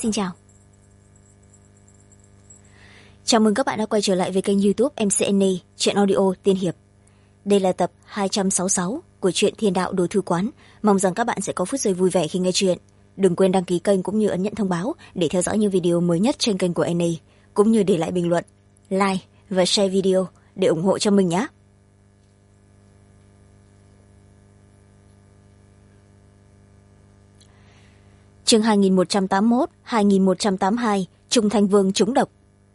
xin chào. Chào mừng các bạn đã quay trở lại với kênh YouTube MCNA Chuyện Audio Tiên Hiệp. Đây là tập 266 của truyện Thiên Đạo Đồ Thư Quán. Mong rằng các bạn sẽ có phút giây vui vẻ khi nghe chuyện. Đừng quên đăng ký kênh cũng như ấn nhận thông báo để theo dõi những video mới nhất trên kênh của NA, cũng như để lại bình luận, like và share video để ủng hộ cho mình nhé. Chương 2181, 2182, Trung Thanh Vương trúng độc.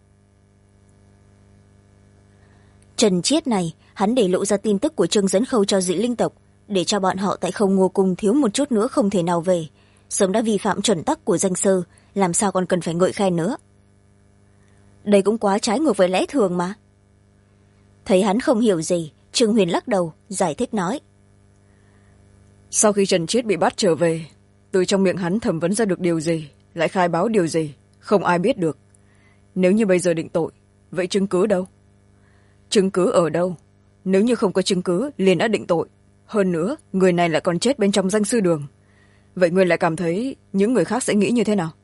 Trần Chiết này, hắn để lộ ra tin tức của Trương Dẫn Khâu cho Dị Linh tộc, để cho bọn họ tại Không Ngô Cung thiếu một chút nữa không thể nào về. Sớm đã vi phạm chuẩn tắc của danh sư, làm sao còn cần phải ngợi khen nữa. Đây cũng quá trái ngược với lẽ thường mà. Thấy hắn không hiểu gì, Trương Huyền lắc đầu, giải thích nói. Sau khi Trần Chiết bị bắt trở về, từ trong miệng hắn thẩm vấn ra được điều gì, lại khai báo điều gì, không ai biết được. Nếu như bây giờ định tội, vậy chứng cứ đâu? Chứng cứ ở đâu? Nếu như không có chứng cứ, liền đã định tội. Hơn nữa, người này lại còn chết bên trong danh sư đường. Vậy ngươi lại cảm thấy những người khác sẽ nghĩ như thế nào?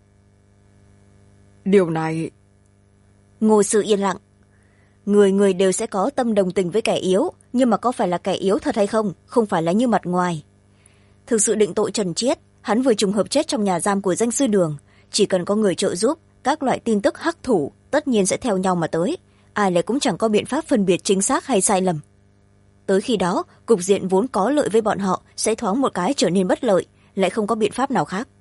Điều này... Ngô Sư yên lặng. Người người đều sẽ có tâm đồng tình với kẻ yếu, nhưng mà có phải là kẻ yếu thật hay không? Không phải là như mặt ngoài. Thực sự định tội Trần Chiết, hắn vừa trùng hợp chết trong nhà giam của danh sư đường. Chỉ cần có người trợ giúp, các loại tin tức hắc thủ tất nhiên sẽ theo nhau mà tới. Ai lại cũng chẳng có biện pháp phân biệt chính xác hay sai lầm. Tới khi đó, cục diện vốn có lợi với bọn họ sẽ thoáng một cái trở nên bất lợi, lại không có biện pháp nào khác.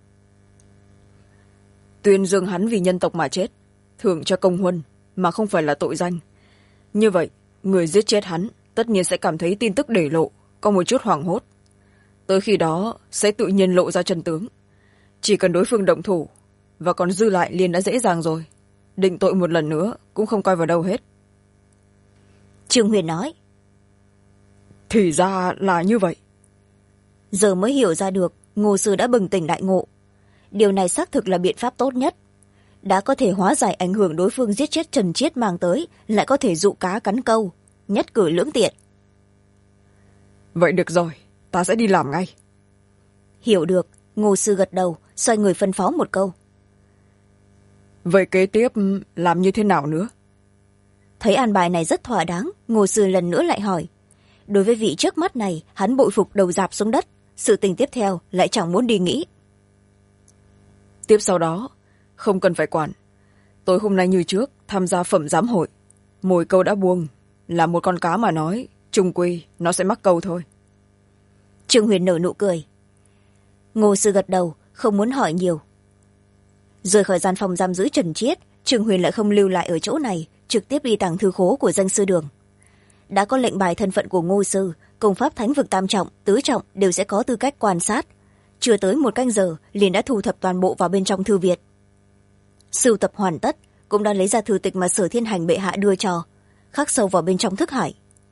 Tuyên dương hắn vì nhân tộc mà chết, thưởng cho công huân, mà không phải là tội danh. Như vậy, người giết chết hắn tất nhiên sẽ cảm thấy tin tức để lộ, có một chút hoảng hốt. Tới khi đó, sẽ tự nhiên lộ ra chân tướng. Chỉ cần đối phương động thủ, và còn dư lại liền đã dễ dàng rồi. Định tội một lần nữa cũng không coi vào đâu hết. Trương Huyền nói. Thì ra là như vậy. Giờ mới hiểu ra được, Ngô Sư đã bừng tỉnh đại ngộ. Điều này xác thực là biện pháp tốt nhất. Đã có thể hóa giải ảnh hưởng đối phương giết chết Trần Chiết mang tới, lại có thể dụ cá cắn câu, nhất cử lưỡng tiện. Vậy được rồi, ta sẽ đi làm ngay. Hiểu được, Ngô Sư gật đầu, xoay người phân phó một câu. Vậy kế tiếp làm như thế nào nữa? Thấy an bài này rất thỏa đáng, Ngô Sư lần nữa lại hỏi. Đối với vị trước mắt này, hắn bội phục đầu rạp xuống đất. Sự tình tiếp theo lại chẳng muốn đi nghĩ. Tiếp sau đó, không cần phải quản. Tối hôm nay như trước, tham gia phẩm giám hội. Mồi câu đã buông, là một con cá mà nói, chung quy, nó sẽ mắc câu thôi. Trương Huyền nở nụ cười. Ngô Sư gật đầu, không muốn hỏi nhiều. Rời khỏi gian phòng giam giữ Trần Chiết, Trương Huyền lại không lưu lại ở chỗ này, trực tiếp đi tàng thư khố của danh sư đường. Đã có lệnh bài thân phận của Ngô Sư, công pháp thánh vực tam trọng, tứ trọng đều sẽ có tư cách quan sát. Chưa tới một canh giờ, liền đã thu thập toàn bộ vào bên trong thư viện. Sưu tập hoàn tất, cũng đã lấy ra thư tịch mà Sở Thiên Hành bệ hạ đưa cho, khắc sâu vào bên trong thức hải.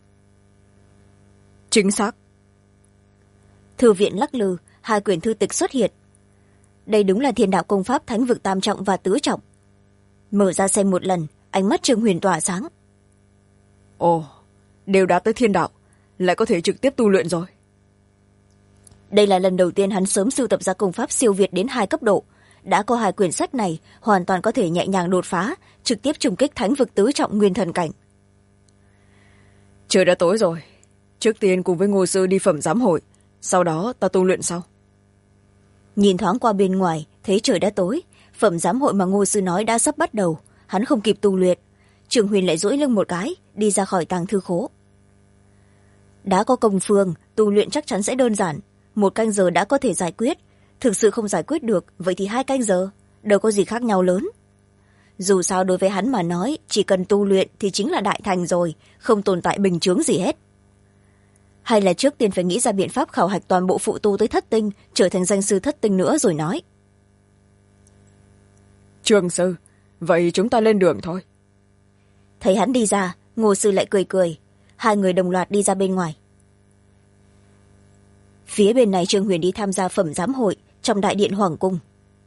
Chính xác. Thư viện lắc lư, hai quyển thư tịch xuất hiện. Đây đúng là Thiên đạo công pháp thánh vực tam trọng và tứ trọng. Mở ra xem một lần, ánh mắt Trương Huyền tỏa sáng. Ồ, đều đã tới thiên đạo, lại có thể trực tiếp tu luyện rồi. Đây là lần đầu tiên hắn sớm sưu tập ra công pháp siêu việt đến 2 cấp độ. Đã có 2 quyển sách này, hoàn toàn có thể nhẹ nhàng đột phá, trực tiếp trùng kích thánh vực tứ trọng nguyên thần cảnh. Trời đã tối rồi. Trước tiên cùng với Ngô Sư đi phẩm giám hội, sau đó ta tu luyện sau. Nhìn thoáng qua bên ngoài, thấy trời đã tối. Phẩm giám hội mà Ngô Sư nói đã sắp bắt đầu, hắn không kịp tu luyện. Trương Huyền lại duỗi lưng một cái, đi ra khỏi tàng thư khố. Đã có công phương, tu luyện chắc chắn sẽ đơn giản. 1 canh giờ đã có thể giải quyết. Thực sự không giải quyết được, vậy thì 2 canh giờ, đâu có gì khác nhau lớn. Dù sao đối với hắn mà nói, chỉ cần tu luyện thì chính là đại thành rồi, không tồn tại bình chướng gì hết. Hay là trước tiên phải nghĩ ra biện pháp khảo hạch toàn bộ phụ tu tới thất tinh, trở thành danh sư thất tinh nữa rồi nói. Trương Sư, vậy chúng ta lên đường thôi. Thấy hắn đi ra, Ngô Sư lại cười cười. 2 người đồng loạt đi ra bên ngoài. Phía bên này Trương Huyền đi tham gia phẩm giám hội trong đại điện Hoàng Cung.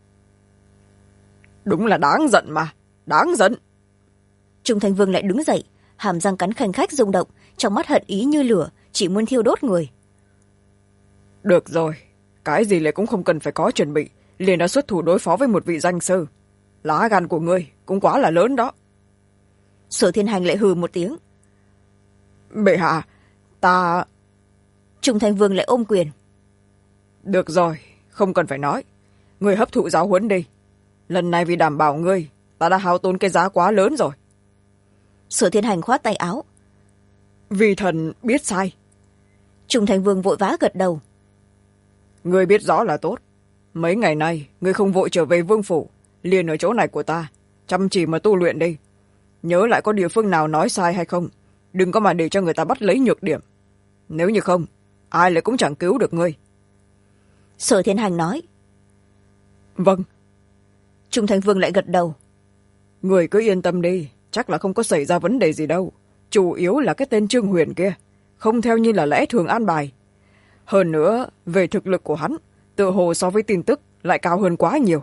Đúng là đáng giận mà, đáng giận. Trung Thanh Vương lại đứng dậy, hàm răng cắn khanh khách rung động, trong mắt hận ý như lửa, chỉ muốn thiêu đốt người. Được rồi, cái gì lại cũng không cần phải có chuẩn bị, liền đã xuất thủ đối phó với một vị danh sư. Lá gan của ngươi cũng quá là lớn đó. Sở Thiên Hành lại hừ một tiếng. Bệ hạ, ta... Trung Thanh Vương lại ôm quyền. Được rồi, không cần phải nói. Ngươi hấp thụ giáo huấn đi. Lần này vì đảm bảo ngươi, ta đã hao tốn cái giá quá lớn rồi. Sở Thiên Hành khoát tay áo. Vì thần biết sai. Trung Thanh Vương vội vã gật đầu. Ngươi biết rõ là tốt. Mấy ngày nay ngươi không vội trở về vương phủ, liền ở chỗ này của ta, chăm chỉ mà tu luyện đi. Nhớ lại có địa phương nào nói sai hay không, đừng có mà để cho người ta bắt lấy nhược điểm. Nếu như không, ai lại cũng chẳng cứu được ngươi. Sở Thiên Hành nói. Vâng. Trung Thanh Vương lại gật đầu. Người cứ yên tâm đi, chắc là không có xảy ra vấn đề gì đâu. Chủ yếu là cái tên Trương Huyền kia không theo như là lẽ thường an bài. Hơn nữa, về thực lực của hắn, tựa hồ so với tin tức lại cao hơn quá nhiều.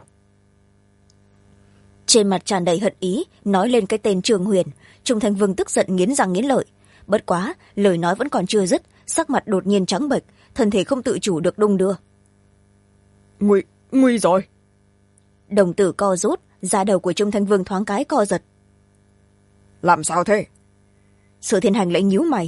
Trên mặt tràn đầy hận ý nói lên cái tên Trương Huyền. Trung Thanh Vương tức giận nghiến răng nghiến lợi. Bất quá lời nói vẫn còn chưa dứt, sắc mặt đột nhiên trắng bệch, thân thể không tự chủ được đung đưa. Nguy rồi. Đồng tử co rút, da đầu của Trung Thanh Vương thoáng cái co giật. Làm sao thế? Sở Thiên Hành lại nhíu mày.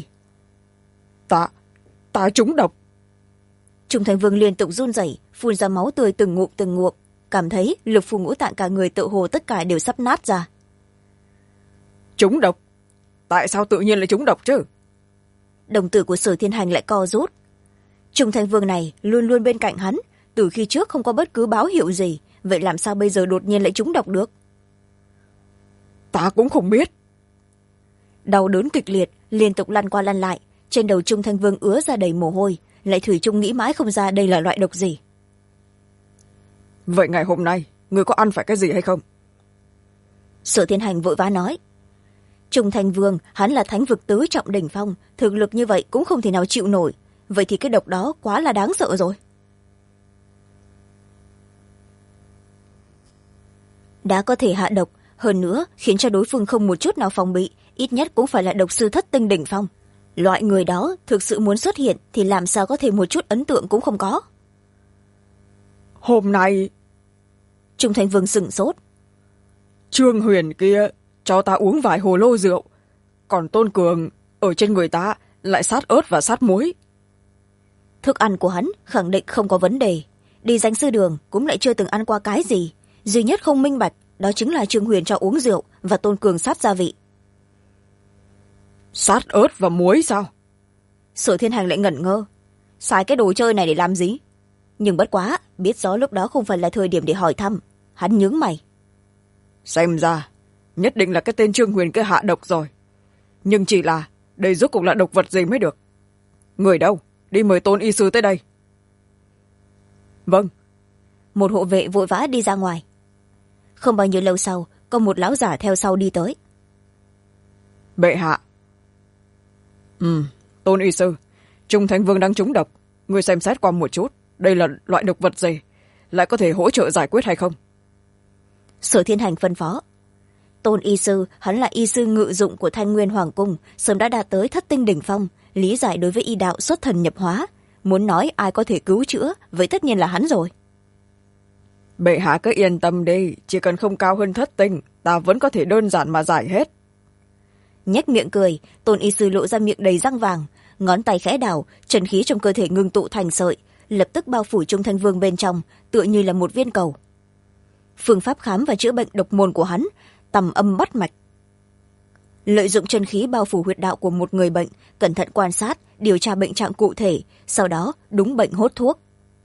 Ta trúng độc. Trung Thanh Vương liên tục run rẩy, phun ra máu tươi từng ngụm, cảm thấy lục phủ ngũ tạng cả người tựa hồ tất cả đều sắp nát ra. Trúng độc? Tại sao tự nhiên lại trúng độc chứ? Đồng tử của Sở Thiên Hành lại co rút. Trung Thanh Vương này luôn luôn bên cạnh hắn, từ khi trước không có bất cứ báo hiệu gì, vậy làm sao bây giờ đột nhiên lại trúng độc được? Ta cũng không biết. Đau đớn kịch liệt liên tục lăn qua lăn lại, trên đầu Trung Thanh Vương ứa ra đầy mồ hôi, lại thủy chung nghĩ mãi không ra đây là loại độc gì. Vậy ngày hôm nay người có ăn phải cái gì hay không? Sở Thiên Hành vội vã nói. Trung Thanh Vương hắn là thánh vực tứ trọng đỉnh phong, thực lực như vậy cũng không thể nào chịu nổi, vậy thì cái độc đó quá là đáng sợ rồi. Đã có thể hạ độc, hơn nữa khiến cho đối phương không một chút nào phòng bị, ít nhất cũng phải là độc sư thất tinh đỉnh phong. Loại người đó thực sự muốn xuất hiện thì làm sao có thể một chút ấn tượng cũng không có. Hôm nay... Trung Thanh Vương sửng sốt. Trương Huyền kia cho ta uống vài hồ lô rượu, còn Tôn Cường ở trên người ta lại sát ớt và sát muối. Thức ăn của hắn khẳng định không có vấn đề, đi danh sư đường cũng lại chưa từng ăn qua cái gì, duy nhất không minh bạch đó chính là Trương Huyền cho uống rượu và Tôn Cường sát gia vị. Sát ớt và muối sao? Sở Thiên Hành lại ngẩn ngơ, xài cái đồ chơi này để làm gì? Nhưng bất quá biết rõ lúc đó không phải là thời điểm để hỏi thăm, hắn nhướng mày. Xem ra nhất định là cái tên Trương Huyền kia hạ độc rồi, nhưng chỉ là đây rốt cuộc là độc vật gì mới được. Người đâu? Đi mời Tôn y sư tới đây. Vâng. Một hộ vệ vội vã đi ra ngoài. Không bao nhiêu lâu sau, có một lão giả theo sau đi tới. Bệ hạ. Tôn y sư, Trung Thanh Vương đang trúng độc, người xem xét qua một chút, đây là loại độc vật gì, lại có thể hỗ trợ giải quyết hay không? Sở Thiên Hành phân phó. Tôn y sư hắn là y sư ngự dụng của Thanh Nguyên Hoàng cung, sớm đã đạt tới thất tinh đỉnh phong, lý giải đối với y đạo xuất thần nhập hóa, muốn nói ai có thể cứu chữa vậy tất nhiên là hắn rồi. Bệ hạ cứ yên tâm đi, chỉ cần không cao hơn thất tinh, ta vẫn có thể đơn giản mà giải hết. Nhếch miệng cười, Tôn y sư lộ ra miệng đầy răng vàng, ngón tay khẽ đảo, chân khí trong cơ thể ngưng tụ thành sợi, lập tức bao phủ Trung Thanh Vương bên trong, tựa như là một viên cầu. Phương pháp khám và chữa bệnh độc môn của hắn tầm âm bắt mạch, lợi dụng chân khí bao phủ huyệt đạo của một người bệnh, cẩn thận quan sát điều tra bệnh trạng cụ thể, sau đó đúng bệnh hốt thuốc.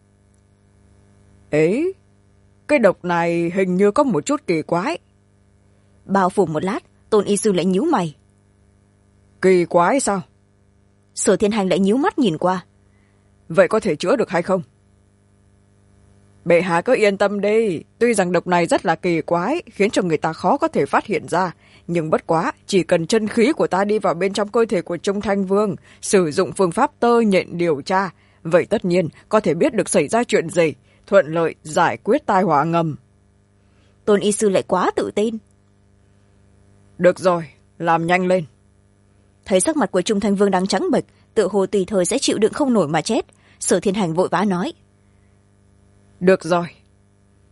Ấy, cái độc này hình như có một chút kỳ quái. Bao phủ một lát, Tôn y sư lại nhíu mày. Kỳ quái sao? Sở Thiên Hành lại nhíu mắt nhìn qua. Vậy có thể chữa được hay không? Bệ hạ cứ yên tâm đi, tuy rằng độc này rất là kỳ quái, khiến cho người ta khó có thể phát hiện ra, nhưng bất quá, chỉ cần chân khí của ta đi vào bên trong cơ thể của Trung Thanh Vương, sử dụng phương pháp tơ nhện điều tra, vậy tất nhiên có thể biết được xảy ra chuyện gì, thuận lợi giải quyết tai họa ngầm. Tôn y sư lại quá tự tin. Được rồi, làm nhanh lên. Thấy sắc mặt của Trung Thanh Vương đang trắng bệch, tựa hồ tùy thời sẽ chịu đựng không nổi mà chết, Sở Thiên Hành vội vã nói. Được rồi.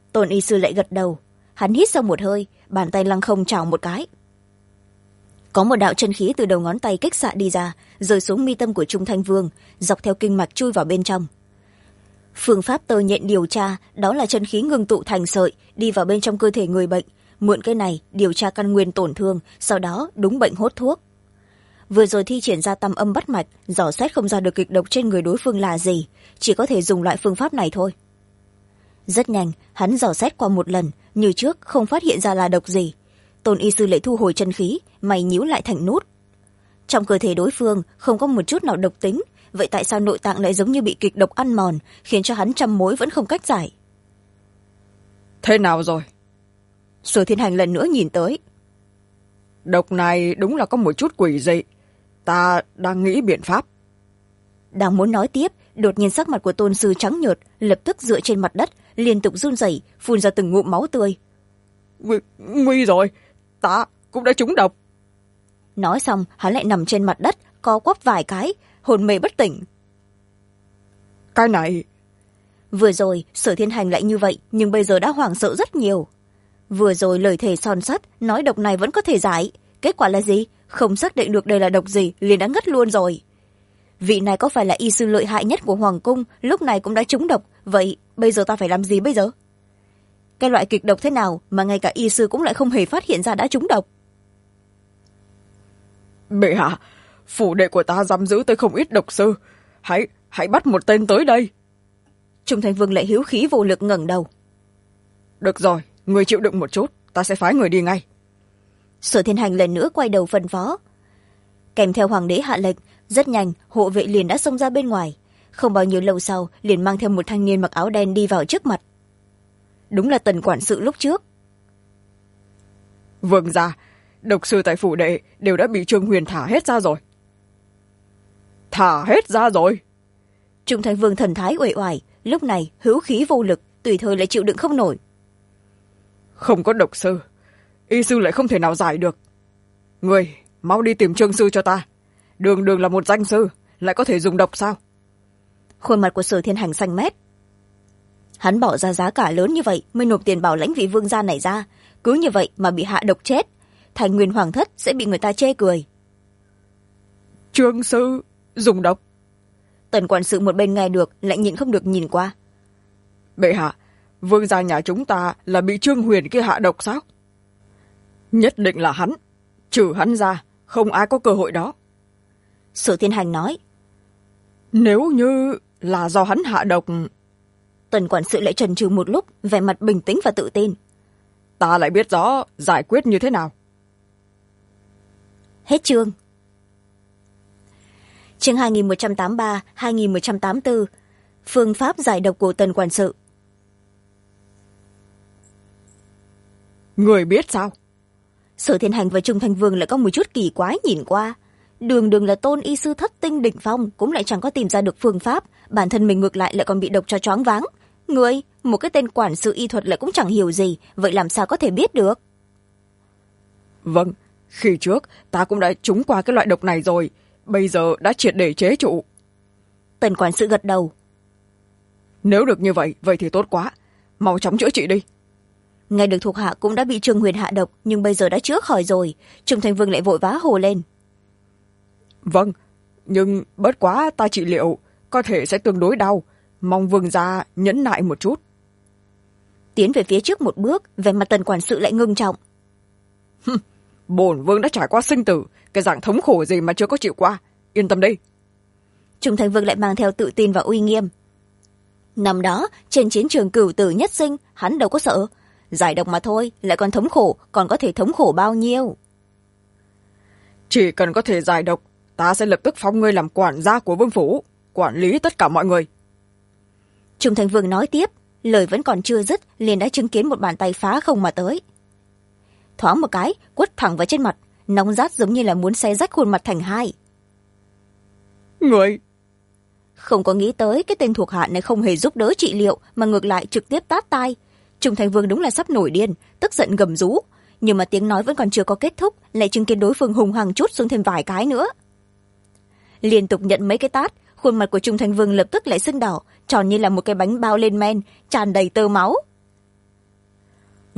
Tôn y sư lại gật đầu. Hắn hít sâu một hơi, bàn tay lăng không chảo một cái. Có một đạo chân khí từ đầu ngón tay kích xạ đi ra, rơi xuống mi tâm của Trung Thanh Vương, dọc theo kinh mạch chui vào bên trong. Phương pháp tơ nhện điều tra đó là chân khí ngưng tụ thành sợi đi vào bên trong cơ thể người bệnh, mượn cái này điều tra căn nguyên tổn thương, sau đó đúng bệnh hốt thuốc. Vừa rồi thi triển ra tam âm bắt mạch, dò xét không ra được kịch độc trên người đối phương là gì, chỉ có thể dùng loại phương pháp này thôi. Rất nhanh hắn dò xét qua một lần, như trước không phát hiện ra là độc gì. Tôn y sư lại thu hồi chân khí, mày nhíu lại thành nút. Trong cơ thể đối phương không có một chút nào độc tính, vậy tại sao nội tạng lại giống như bị kịch độc ăn mòn, khiến cho hắn trăm mối vẫn không cách giải? Thế nào rồi? Sở Thiên Hành lần nữa nhìn tới. Độc này đúng là có một chút quỷ dị, ta đang nghĩ biện pháp. Đang muốn nói tiếp, đột nhiên sắc mặt của tôn sư trắng nhợt, lập tức dựa trên mặt đất, liên tục run rẩy, phun ra từng ngụm máu tươi. Nguy rồi, ta cũng đã trúng độc. Nói xong hắn lại nằm trên mặt đất, co quắp vài cái, hồn mê bất tỉnh. Cái này... Vừa rồi Sở Thiên Hành lại như vậy, nhưng bây giờ đã hoảng sợ rất nhiều. Vừa rồi lời thề son sắt nói độc này vẫn có thể giải, kết quả là gì? Không xác định được đây là độc gì liền đã ngất luôn rồi. Vị này có phải là y sư lợi hại nhất của hoàng cung, lúc này cũng đã trúng độc, vậy bây giờ ta phải làm gì bây giờ? Cái loại kịch độc thế nào mà ngay cả y sư cũng lại không hề phát hiện ra đã trúng độc? Bệ hạ, phủ đệ của ta giam giữ tới không ít độc sư, hãy bắt một tên tới đây. Trung Thành Vương lại hiếu khí vô lực ngẩng đầu. Được rồi, người chịu đựng một chút, ta sẽ phái người đi ngay. Sở Thiên Hành lần nữa quay đầu phân phó. Kèm theo hoàng đế hạ lệnh, rất nhanh hộ vệ liền đã xông ra bên ngoài. Không bao nhiêu lâu sau liền mang theo một thanh niên mặc áo đen đi vào trước mặt. Đúng là Tần quản sự lúc trước. Vương gia, độc sư tại phủ đệ đều đã bị Trương Huyền thả hết ra rồi. Thả hết ra rồi? Trung Thành Vương thần thái uể oải, lúc này hữu khí vô lực, tùy thời lại chịu đựng không nổi. Không có độc sư, y sư lại không thể nào giải được. Người mau đi tìm Trương sư cho ta. Đường đường là một danh sư, lại có thể dùng độc sao? Khuôn mặt của Sở Thiên Hành xanh mét. Hắn bỏ ra giá cả lớn như vậy mới nộp tiền bảo lãnh vị vương gia này ra, cứ như vậy mà bị hạ độc chết, thành nguyên hoàng thất sẽ bị người ta chê cười. Trương sư dùng độc? Tần quản sự một bên nghe được lại nhịn không được nhìn qua. Bệ hạ, vương gia nhà chúng ta là bị Trương Huyền kia hạ độc sao? Nhất định là hắn, trừ hắn ra không ai có cơ hội đó. Sở Thiên Hành nói. Nếu như là do hắn hạ độc... Tần quản sự lại chần chừ một lúc, vẻ mặt bình tĩnh và tự tin. Ta lại biết rõ giải quyết như thế nào. Hết chương. Chương 2183, 2184. Phương pháp giải độc của Tần quản sự. Người biết sao? Sở Thiên Hành và Trung Thanh Vương lại có một chút kỳ quái nhìn qua. Đường đường là tôn y sư thất tinh đỉnh phong, cũng lại chẳng có tìm ra được phương pháp, bản thân mình ngược lại còn bị độc cho choáng váng. Người, một cái tên quản sự y thuật lại cũng chẳng hiểu gì, vậy làm sao có thể biết được? Vâng, khi trước ta cũng đã trúng qua cái loại độc này rồi, bây giờ đã triệt để chế trụ. Tần quản sự gật đầu. Nếu được như vậy, vậy thì tốt quá, mau chóng chữa trị đi. Nghe được thuộc hạ cũng đã bị Trương Huyền hạ độc, nhưng bây giờ đã chữa khỏi rồi. Trung Thành Vương lại vội vã hồ lên. Vâng, nhưng bớt quá ta trị liệu có thể sẽ tương đối đau, mong vương gia nhẫn nại một chút. Tiến về phía trước một bước, vẻ mặt Tần quản sự lại ngưng trọng. Bổn vương đã trải qua sinh tử, cái dạng thống khổ gì mà chưa có chịu qua, yên tâm đi. Trung Thành Vương lại mang theo tự tin và uy nghiêm. Năm đó trên chiến trường cửu tử nhất sinh, hắn đâu có sợ, giải độc mà thôi, lại còn thống khổ, còn có thể thống khổ bao nhiêu? Chỉ cần có thể giải độc, ta sẽ lập tức phong ngươi làm quản gia của vương phủ, quản lý tất cả mọi người. Trung Thành Vương nói tiếp, lời vẫn còn chưa dứt liền đã chứng kiến một bàn tay phá không mà tới. Thoáng một cái quất thẳng vào trên mặt, nóng rát giống như là muốn xé rách khuôn mặt thành hai. Người không có nghĩ tới cái tên thuộc hạ này không hề giúp đỡ trị liệu, mà ngược lại trực tiếp tát tai. Trung Thành Vương đúng là sắp nổi điên, tức giận gầm rú, nhưng mà tiếng nói vẫn còn chưa có kết thúc, lại chứng kiến đối phương hùng hăng trút xuống thêm vài cái nữa. Liên tục nhận mấy cái tát, khuôn mặt của Trung Thành Vương lập tức lại sưng đỏ, tròn như là một cái bánh bao lên men, tràn đầy tơ máu.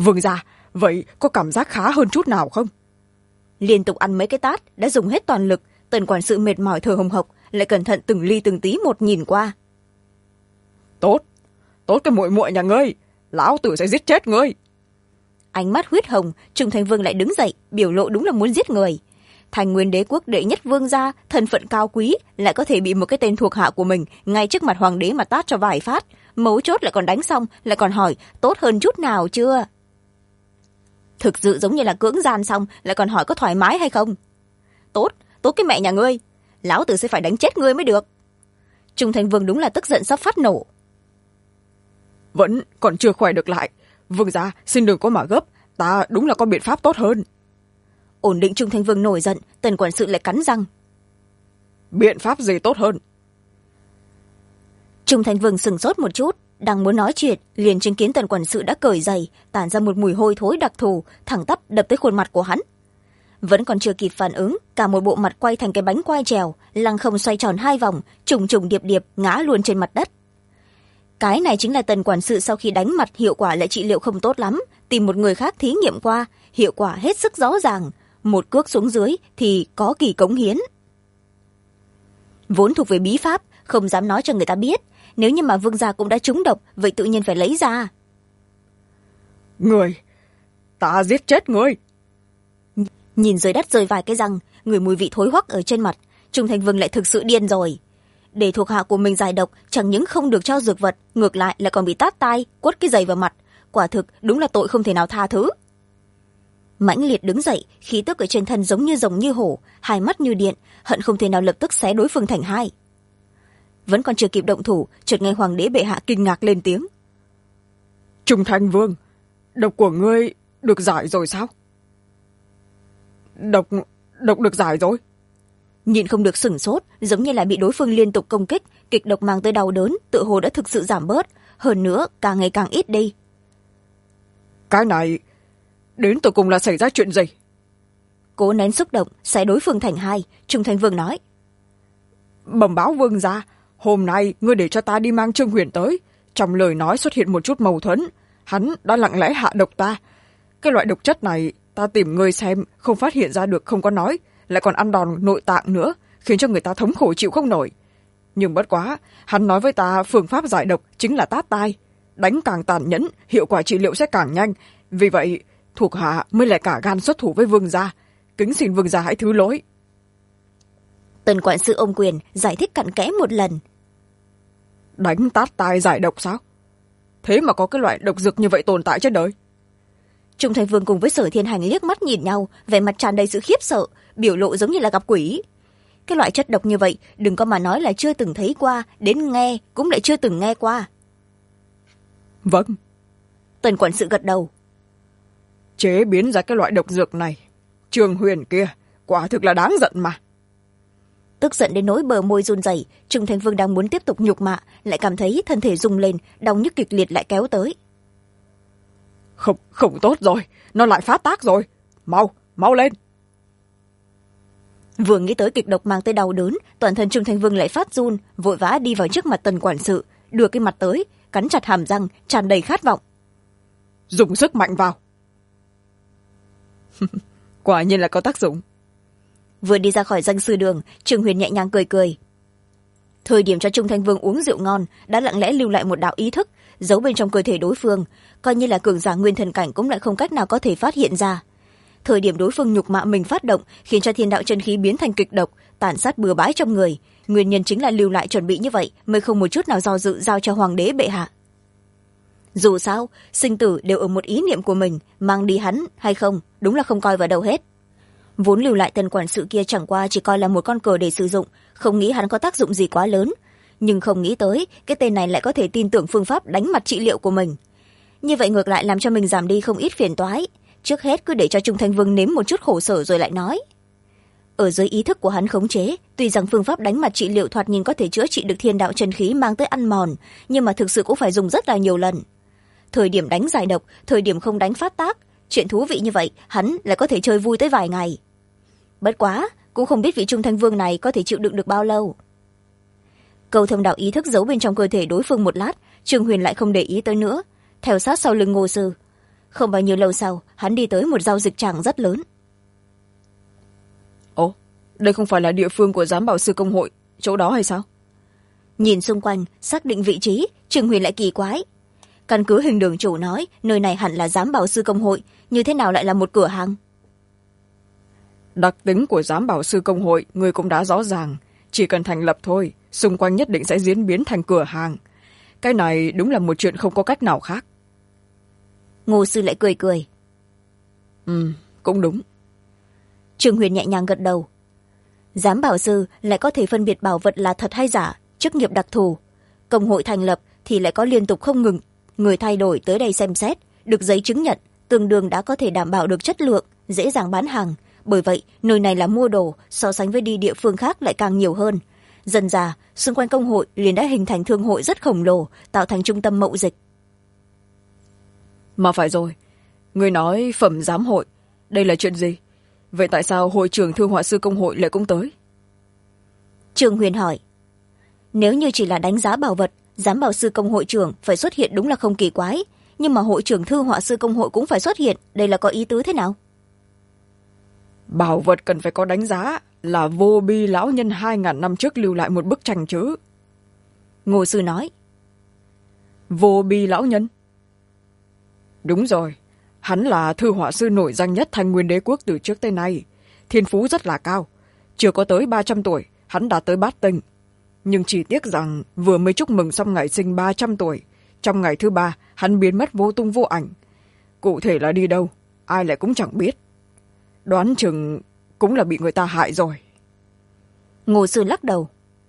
Vương gia, vậy có cảm giác khá hơn chút nào không? Liên tục ăn mấy cái tát đã dùng hết toàn lực, Tần quản sự mệt mỏi thở hồng hộc, lại cẩn thận từng ly từng tí một nhìn qua. Tốt cái muội muội nhà ngươi, lão tử sẽ giết chết ngươi. Ánh mắt huyết hồng, Trung Thành Vương lại đứng dậy, biểu lộ đúng là muốn giết người. Thành Nguyên Đế quốc đệ nhất vương gia, thân phận cao quý, lại có thể bị một cái tên thuộc hạ của mình ngay trước mặt hoàng đế mà tát cho vài phát, mấu chốt lại còn đánh xong, lại còn hỏi tốt hơn chút nào chưa. Thực sự giống như là cưỡng gian xong, lại còn hỏi có thoải mái hay không. Tốt cái mẹ nhà ngươi, lão tử sẽ phải đánh chết ngươi mới được. Trung Thành Vương đúng là tức giận sắp phát nổ. Vẫn còn chưa khỏe được lại, vương gia xin đừng có mà gấp, ta đúng là có biện pháp tốt hơn. Ổn định Trung Thành Vương nổi giận, Tần quản sự lại cắn răng. Biện pháp gì tốt hơn? Trung Thành Vương sửng sốt một chút, đang muốn nói chuyện, liền chứng kiến Tần quản sự đã cởi giày, tản ra một mùi hôi thối đặc thù, thẳng tắp đập tới khuôn mặt của hắn. Vẫn còn chưa kịp phản ứng, cả một bộ mặt quay thành cái bánh quai trèo, lăng không xoay tròn 2 vòng, trùng trùng điệp điệp ngã luôn trên mặt đất. Cái này chính là Tần quản sự sau khi đánh mặt hiệu quả lại trị liệu không tốt lắm, tìm một người khác thí nghiệm qua, hiệu quả hết sức rõ ràng, một cước xuống dưới thì có kỳ cống hiến. Vốn thuộc về bí pháp, không dám nói cho người ta biết, nếu như mà vương gia cũng đã trúng độc, vậy tự nhiên phải lấy ra. Người, ta giết chết ngươi. Nhìn dưới đất rơi vài cái răng, người mùi vị thối hoắc ở trên mặt, Trung Thành Vương lại thực sự điên rồi. Để thuộc hạ của mình giải độc, chẳng những không được cho dược vật, ngược lại là còn bị tát tai, quất cái giày vào mặt, quả thực đúng là tội không thể nào tha thứ. Mãnh liệt đứng dậy, khí tức ở trên thân giống như rồng như hổ, hai mắt như điện, hận không thể nào lập tức xé đối phương thành hai. Vẫn còn chưa kịp động thủ, chợt nghe hoàng đế bệ hạ kinh ngạc lên tiếng. Trung Thành Vương, độc của ngươi được giải rồi sao? Độc được giải rồi? Nhìn không được sửng sốt, giống như là bị đối phương liên tục công kích, kịch độc mang tới đau đớn, tự hồ đã thực sự giảm bớt, hơn nữa càng ngày càng ít đi. Cái này đến tụi cùng là xảy ra chuyện gì? Cố nén xúc động, xé đối phương thành hai, Trung Thành Vương nói. Bẩm báo vương gia, hôm nay ngươi để cho ta đi mang Trương Huyền tới, trong lời nói xuất hiện một chút mâu thuẫn, hắn đã lặng lẽ hạ độc ta. Cái loại độc chất này ta tìm ngươi xem, không phát hiện ra được không có nói, lại còn ăn đòn nội tạng nữa, khiến cho người ta thống khổ chịu không nổi. Nhưng bất quá, hắn nói với ta phương pháp giải độc chính là tát tai, đánh càng tàn nhẫn, hiệu quả trị liệu sẽ càng nhanh, vì vậy thuộc hạ mới lại cả gan xuất thủ với vương gia, kính xin vương gia hãy thứ lỗi. Tần quản sự ôm quyền giải thích cặn kẽ một lần. Đánh tát tai giải độc sao? Thế mà có cái loại độc dược như vậy tồn tại trên đời? Trung Thành Vương cùng với Sở Thiên Hành liếc mắt nhìn nhau, vẻ mặt tràn đầy sự khiếp sợ, biểu lộ giống như là gặp quỷ. Cái loại chất độc như vậy, đừng có mà nói là chưa từng thấy qua, đến nghe cũng lại chưa từng nghe qua. Vâng. Tần quản sự gật đầu. Chế biến ra cái loại độc dược này, Trương Huyền kia quả thực là đáng giận mà. Tức giận đến nỗi bờ môi run rẩy, Trung Thành Vương đang muốn tiếp tục nhục mạ, lại cảm thấy thân thể rung lên, đau nhức kịch liệt lại kéo tới. Không tốt rồi, nó lại phát tác rồi, mau lên. Vừa nghĩ tới kịch độc mang tới đau đớn, toàn thân Trung Thành Vương lại phát run, vội vã đi vào trước mặt Tần quản sự, đưa cái mặt tới, cắn chặt hàm răng, tràn đầy khát vọng. Dùng sức mạnh vào. Quả nhiên là có tác dụng. Vừa đi ra khỏi danh sư đường, Trương Huyền nhẹ nhàng cười cười. Thời điểm cho Trung Thành Vương uống rượu ngon, đã lặng lẽ lưu lại một đạo ý thức, giấu bên trong cơ thể đối phương, coi như là cường giả nguyên thần cảnh cũng lại không cách nào có thể phát hiện ra. Thời điểm đối phương nhục mạ mình phát động, khiến cho thiên đạo chân khí biến thành kịch độc, tàn sát bừa bãi trong người. Nguyên nhân chính là lưu lại chuẩn bị như vậy, mới không một chút nào do dự giao cho hoàng đế bệ hạ. Dù sao, sinh tử đều ở một ý niệm của mình, mang đi hắn hay không, đúng là không coi vào đâu hết. Vốn lưu lại Tần quản sự kia chẳng qua chỉ coi là một con cờ để sử dụng, không nghĩ hắn có tác dụng gì quá lớn. Nhưng không nghĩ tới, cái tên này lại có thể tin tưởng phương pháp đánh mặt trị liệu của mình. Như vậy ngược lại làm cho mình giảm đi không ít phiền toái. Trước hết cứ để cho Trung Thành Vương nếm một chút khổ sở rồi lại nói. Ở dưới ý thức của hắn khống chế, tuy rằng phương pháp đánh mặt trị liệu thoạt nhìn có thể chữa trị được thiên đạo chân khí mang tới ăn mòn, nhưng mà thực sự cũng phải dùng rất là nhiều lần. Thời điểm đánh giải độc, thời điểm không đánh phát tác, chuyện thú vị như vậy hắn lại có thể chơi vui tới vài ngày. Bất quá, cũng không biết vị Trung Thành Vương này có thể chịu đựng được bao lâu. Câu thông đạo ý thức giấu bên trong cơ thể đối phương một lát, Trương Huyền lại không để ý tới nữa, theo sát sau lưng Ngô Sư. không bao nhiêu lâu sau hắn đi tới một giao dịch tràng rất lớn. Ồ, đây không phải là địa phương của giám bảo sư công hội chỗ đó hay sao? Nhìn xung quanh xác định vị trí, Trương Huyền lại kỳ quái. Căn cứ hình đường chủ nói nơi này hẳn là giám bảo sư công hội, như thế nào lại là một cửa hàng? Đặc tính của giám bảo sư công hội người cũng đã rõ ràng, chỉ cần thành lập thôi, xung quanh nhất định sẽ diễn biến thành cửa hàng. Cái này đúng là một chuyện không có cách nào khác. Ngô sư lại cười cười. Cũng đúng. Trương Huyền nhẹ nhàng gật đầu. Giám bảo sư lại có thể phân biệt bảo vật là thật hay giả, chức nghiệp đặc thù. Công hội thành lập thì lại có liên tục không ngừng người thay đổi tới đây xem xét, được giấy chứng nhận, tương đương đã có thể đảm bảo được chất lượng, dễ dàng bán hàng. Bởi vậy nơi này là mua đồ, so sánh với đi địa phương khác lại càng nhiều hơn. Dần dà xung quanh công hội liền đã hình thành thương hội rất khổng lồ, tạo thành trung tâm mậu dịch. Mà phải rồi, người nói phẩm giám hội, đây là chuyện gì? Vậy tại sao hội trưởng thương họa sư công hội lại cũng tới? Trương Huyền hỏi. Nếu như chỉ là đánh giá bảo vật, giám bảo sư công hội trưởng phải xuất hiện đúng là không kỳ quái, nhưng mà hội trưởng thư họa sư công hội cũng phải xuất hiện, đây là có ý tứ thế nào? Bảo vật cần phải có đánh giá, là vô bi lão nhân 2000 năm trước lưu lại một bức tranh chứ. Ngô sư nói. Vô bi lão nhân? Đúng rồi, hắn là thư họa sư nổi danh nhất Thanh Nguyên Đế quốc từ trước tới nay, thiên phú rất là cao, chưa có tới 300 tuổi hắn đã tới bát tinh. Nhưng chỉ tiếc rằng vừa mới chúc mừng xong ngày sinh 300 tuổi, trong ngày thứ 3 hắn biến mất vô tung vô ảnh. Cụ thể là đi đâu ai lại cũng chẳng biết, đoán chừng cũng là bị người ta hại rồi. Ngô sư lắc đầu.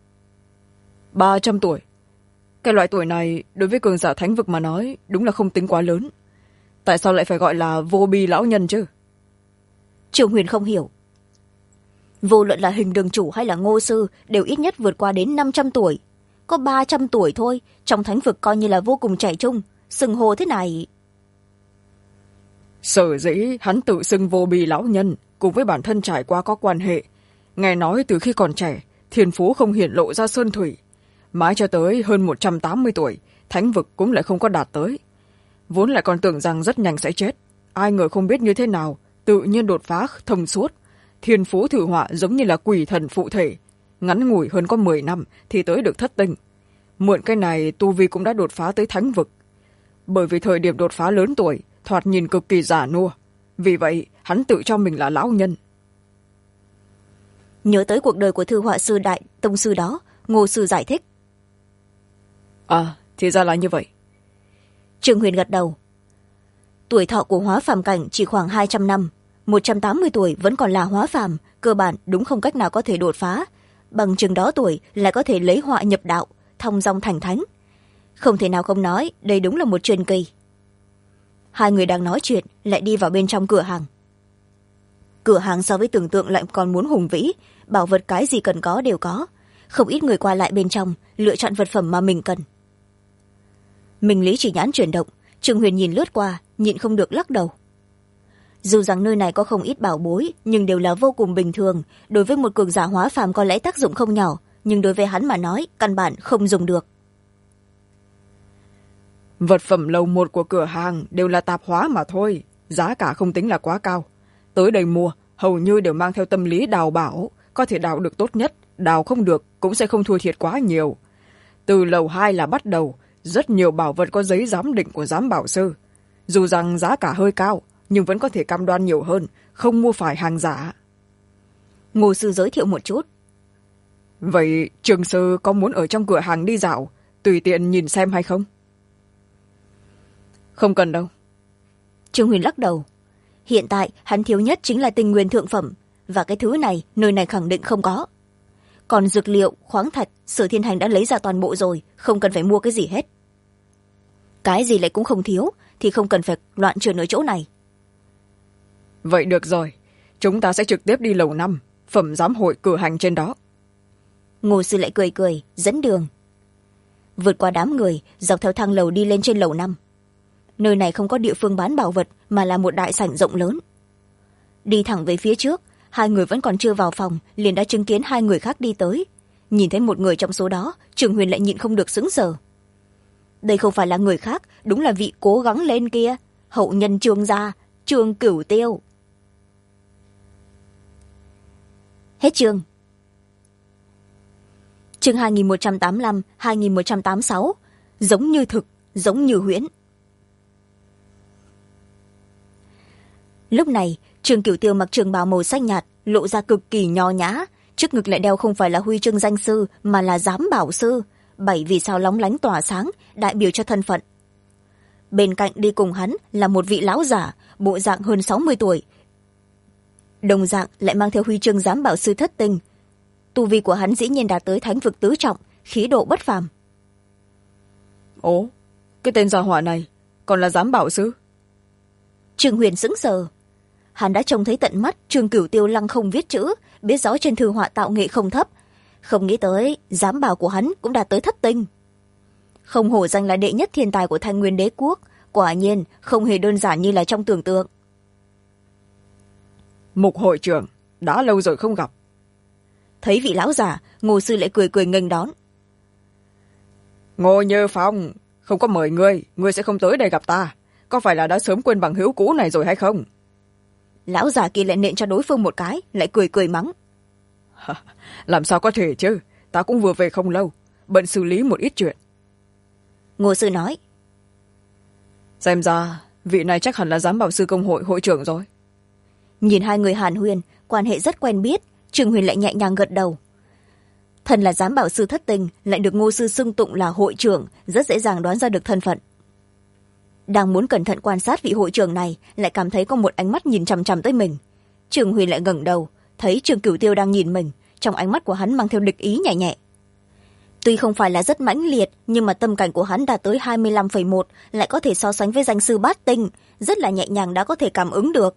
300 tuổi, cái loại tuổi này đối với cường giả thánh vực mà nói đúng là không tính quá lớn. Tại sao lại phải gọi là vô bi lão nhân chứ? Trương Huyền không hiểu. Vô luận là hình đường chủ hay là Ngô sư đều ít nhất vượt qua đến 500 tuổi. Có 300 tuổi thôi, trong thánh vực coi như là vô cùng trẻ trung, xưng hô thế này. Sở dĩ hắn tự xưng vô bi lão nhân cùng với bản thân trải qua có quan hệ. Nghe nói từ khi còn trẻ, thiên phú không hiển lộ ra sơn thủy. Mãi cho tới hơn 180 tuổi, thánh vực cũng lại không có đạt tới. Vốn lại còn tưởng rằng rất nhanh sẽ chết. Ai ngờ không biết như thế nào, tự nhiên đột phá thông suốt. Thiên phú thử họa giống như là quỷ thần phụ thể. Ngắn ngủi hơn có 10 năm thì tới được thất tinh. Mượn cái này tu vi cũng đã đột phá tới thánh vực. Bởi vì thời điểm đột phá lớn tuổi, thoạt nhìn cực kỳ già nua. Vì vậy, hắn tự cho mình là lão nhân. Nhớ tới cuộc đời của thư họa sư đại tông sư đó, Ngô sư giải thích. À, thì ra là như vậy. Trương Huyền gật đầu. Tuổi thọ của hóa phàm cảnh chỉ khoảng 200 năm. 180 tuổi vẫn còn là hóa phàm, cơ bản đúng không cách nào có thể đột phá. Bằng chừng đó tuổi lại có thể lấy họa nhập đạo, thong dong thành thánh. Không thể nào không nói, đây đúng là một truyền kỳ. Hai người đang nói chuyện lại đi vào bên trong cửa hàng. Cửa hàng so với tưởng tượng lại còn muốn hùng vĩ, bảo vật cái gì cần có đều có. Không ít người qua lại bên trong, lựa chọn vật phẩm mà mình cần. Minh lý chỉ nhãn chuyển động, Trương Huyền nhìn lướt qua, nhịn không được lắc đầu. Dù rằng nơi này có không ít bảo bối, nhưng đều là vô cùng bình thường. Đối với một cường giả hóa phàm có lẽ tác dụng không nhỏ, nhưng đối với hắn mà nói, căn bản không dùng được. Vật phẩm lầu 1 của cửa hàng đều là tạp hóa mà thôi, giá cả không tính là quá cao. Tới đây mua, hầu như đều mang theo tâm lý đào bảo, có thể đào được tốt nhất, đào không được cũng sẽ không thua thiệt quá nhiều. Từ lầu 2 là bắt đầu, rất nhiều bảo vật có giấy giám định của giám bảo sư. Dù rằng giá cả hơi cao, nhưng vẫn có thể cam đoan nhiều hơn, không mua phải hàng giả. Ngô sư giới thiệu một chút. Vậy Trường sư có muốn ở trong cửa hàng đi dạo, tùy tiện nhìn xem hay không? Không cần đâu. Trương Huyền lắc đầu. Hiện tại hắn thiếu nhất chính là tinh nguyên thượng phẩm, và cái thứ này nơi này khẳng định không có. Còn dược liệu, khoáng thạch, Sở Thiên Hành đã lấy ra toàn bộ rồi, không cần phải mua cái gì hết. Cái gì lại cũng không thiếu, thì không cần phải loạn trườn ở chỗ này. Vậy được rồi, chúng ta sẽ trực tiếp đi lầu 5, phẩm giám hội cửa hành trên đó. Ngô sư lại cười cười, dẫn đường. Vượt qua đám người, dọc theo thang lầu đi lên trên lầu 5. Nơi này không có địa phương bán bảo vật, mà là một đại sảnh rộng lớn. Đi thẳng về phía trước, hai người vẫn còn chưa vào phòng, liền đã chứng kiến hai người khác đi tới. Nhìn thấy một người trong số đó, Trường Huyền lại nhịn không được sững sờ. Đây không phải là người khác, đúng là vị cố gắng lên kia. hậu nhân Trương gia, Trương Cửu Tiêu. Hết chương. Chương 2185, 2186. Giống như thực, giống như huyễn. Lúc này Trương Cửu Tiêu mặc trường bào màu xanh nhạt, lộ ra cực kỳ nho nhã. Trước ngực lại đeo không phải là huy chương danh sư mà là giám bảo sư, 7 vì sao lóng lánh tỏa sáng, đại biểu cho thân phận. Bên cạnh đi cùng hắn là một vị lão giả, bộ dạng hơn 60 tuổi, đồng dạng lại mang theo huy chương giám bảo sư thất tinh. Tu vi của hắn dĩ nhiên đạt tới thánh vực tứ trọng, khí độ bất phàm. Ồ, cái tên gia hỏa này còn là giám bảo sư? Trương Huyền sững sờ. Hắn đã trông thấy tận mắt Trương Cửu Tiêu lăng không viết chữ, biết rõ trên thư họa tạo nghệ không thấp, không nghĩ tới giám bảo của hắn cũng đạt tới thất tinh. Không hổ danh là đệ nhất thiên tài của Thanh Nguyên Đế quốc, quả nhiên không hề đơn giản như là trong tưởng tượng. Mục hội trưởng, đã lâu rồi không gặp. Thấy vị lão giả, Ngô sư lại cười cười nghênh đón. Ngô Như Phong, không có mời ngươi sẽ không tới đây gặp ta, có phải là đã sớm quên bằng hữu cũ này rồi hay không? Lão giả kia lại nện cho đối phương một cái, lại cười cười mắng. Làm sao có thể chứ, ta cũng vừa về không lâu, bận xử lý một ít chuyện. Ngô sư nói. Xem ra vị này chắc hẳn là giám bảo sư công hội hội trưởng rồi. Nhìn hai người hàn huyên, quan hệ rất quen biết, Trương Huyền lại nhẹ nhàng gật đầu. Thần là giám bảo sư thất tinh, lại được Ngô sư xưng tụng là hội trưởng, rất dễ dàng đoán ra được thân phận. Đang muốn cẩn thận quan sát vị hội trưởng này, lại cảm thấy có một ánh mắt nhìn chằm chằm tới mình. Trương Huyền lại ngẩng đầu, thấy Trương Cửu Tiêu đang nhìn mình, trong ánh mắt của hắn mang theo địch ý nhẹ nhẹ. Tuy không phải là rất mãnh liệt, nhưng mà tâm cảnh của hắn đạt tới 25,1, lại có thể so sánh với danh sư bát tinh, rất là nhẹ nhàng đã có thể cảm ứng được.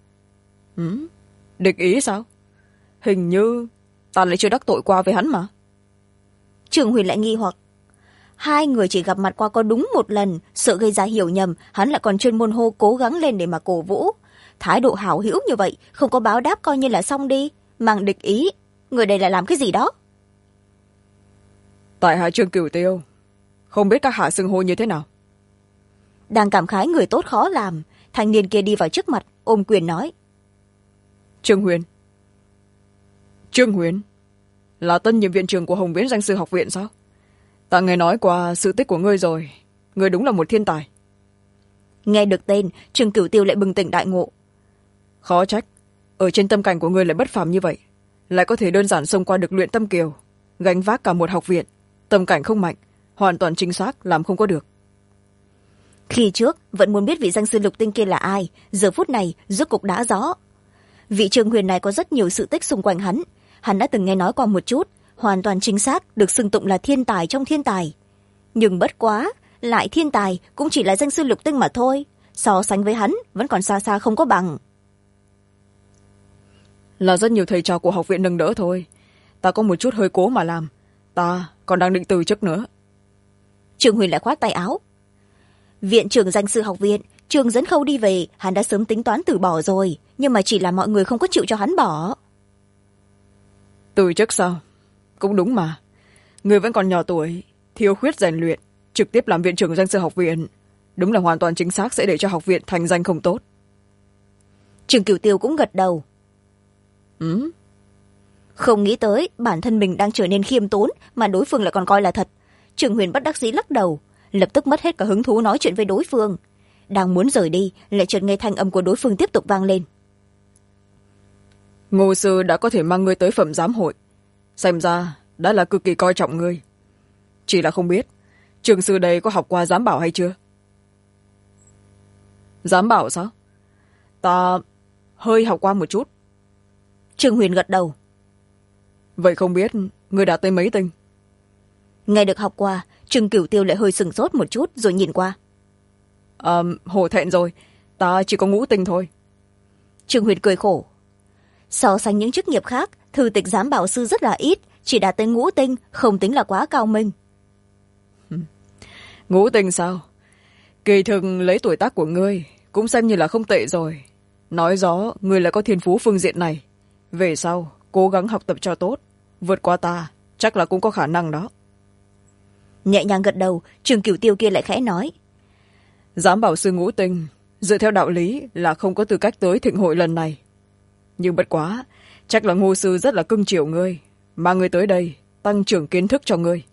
Địch ý sao? Hình như ta lại chưa đắc tội qua với hắn mà. Trương Huyền lại nghi hoặc. Hai người chỉ gặp mặt qua có đúng một lần, sợ gây ra hiểu nhầm, hắn lại còn chuyên môn hô cố gắng lên để mà cổ vũ. Thái độ hảo hữu như vậy, không có báo đáp coi như là xong đi, mang địch ý. Người đây là làm cái gì đó? Tại hạ Trương Cửu Tiêu, không biết các hạ xưng hô như thế nào? Đang cảm khái người tốt khó làm, thanh niên kia đi vào trước mặt, ôm quyền nói. Trương Huyền. Trương Huyền? Là tân nhiệm viện trưởng của Hồng Viễn danh sư học viện sao? Ta nghe nói qua sự tích của ngươi rồi, ngươi đúng là một thiên tài. Nghe được tên, Trương Cửu Tiêu lại bừng tỉnh đại ngộ. Khó trách, ở trên tâm cảnh của ngươi lại bất phàm như vậy, lại có thể đơn giản xông qua được luyện tâm kiều, gánh vác cả một học viện. Tâm cảnh không mạnh, hoàn toàn chính xác làm không có được. Khi trước vẫn muốn biết vị danh sư lục tinh kia là ai, giờ phút này rốt cục đã rõ. Vị Trương Huyền này có rất nhiều sự tích xung quanh hắn đã từng nghe nói qua một chút, hoàn toàn chính xác được xưng tụng là thiên tài trong thiên tài. Nhưng bất quá, lại thiên tài cũng chỉ là danh sư lục tinh mà thôi, so sánh với hắn vẫn còn xa xa không có bằng. Là rất nhiều thầy trò của học viện nâng đỡ thôi, ta có một chút hơi cố mà làm, ta còn đang định từ chức nữa. Trương Huyền lại khoát tay áo. Viện trưởng danh sư học viện, Trương Dẫn Khâu đi về, hắn đã sớm tính toán từ bỏ rồi, nhưng mà chỉ là mọi người không có chịu cho hắn bỏ. Từ chức sao? Cũng đúng mà, người vẫn còn nhỏ tuổi, thiếu khuyết rèn luyện, trực tiếp làm viện trưởng danh sư học viện, đúng là hoàn toàn chính xác sẽ để cho học viện thành danh không tốt. Trương Cửu Tiêu cũng gật đầu. Không nghĩ tới bản thân mình đang trở nên khiêm tốn mà đối phương lại còn coi là thật. Trương Huyền bất đắc dĩ lắc đầu, lập tức mất hết cả hứng thú nói chuyện với đối phương. Đang muốn rời đi, lại chợt nghe thanh âm của đối phương tiếp tục vang lên. Ngô sư đã có thể mang ngươi tới phẩm giám hội, xem ra đã là cực kỳ coi trọng ngươi. Chỉ là không biết trường sư đây có học qua giám bảo hay chưa? Giám bảo sao? Ta hơi học qua một chút. Trương Huyền gật đầu. Vậy không biết ngươi đạt tới mấy tinh? Nghe được học qua, Trương Cửu Tiêu lại hơi sửng sốt một chút rồi nhìn qua. Hổ thẹn rồi, ta chỉ có ngũ tinh thôi. Trương Huyền cười khổ. So sánh những chức nghiệp khác, thư tịch giám bảo sư rất là ít, chỉ đạt tới ngũ tinh, không tính là quá cao minh. Ngũ tinh sao? Kỳ thực lấy tuổi tác của ngươi cũng xem như là không tệ rồi. Nói rõ ngươi lại có thiên phú phương diện này, về sau cố gắng học tập cho tốt, vượt qua ta chắc là cũng có khả năng đó. Nhẹ nhàng gật đầu, Trương Cửu Tiêu kia lại khẽ nói. Giám bảo sư ngũ tinh dựa theo đạo lý là không có tư cách tới thịnh hội lần này. Nhưng bất quá, chắc là Ngô sư rất là cưng chiều ngươi, mà ngươi tới đây tăng trưởng kiến thức cho ngươi.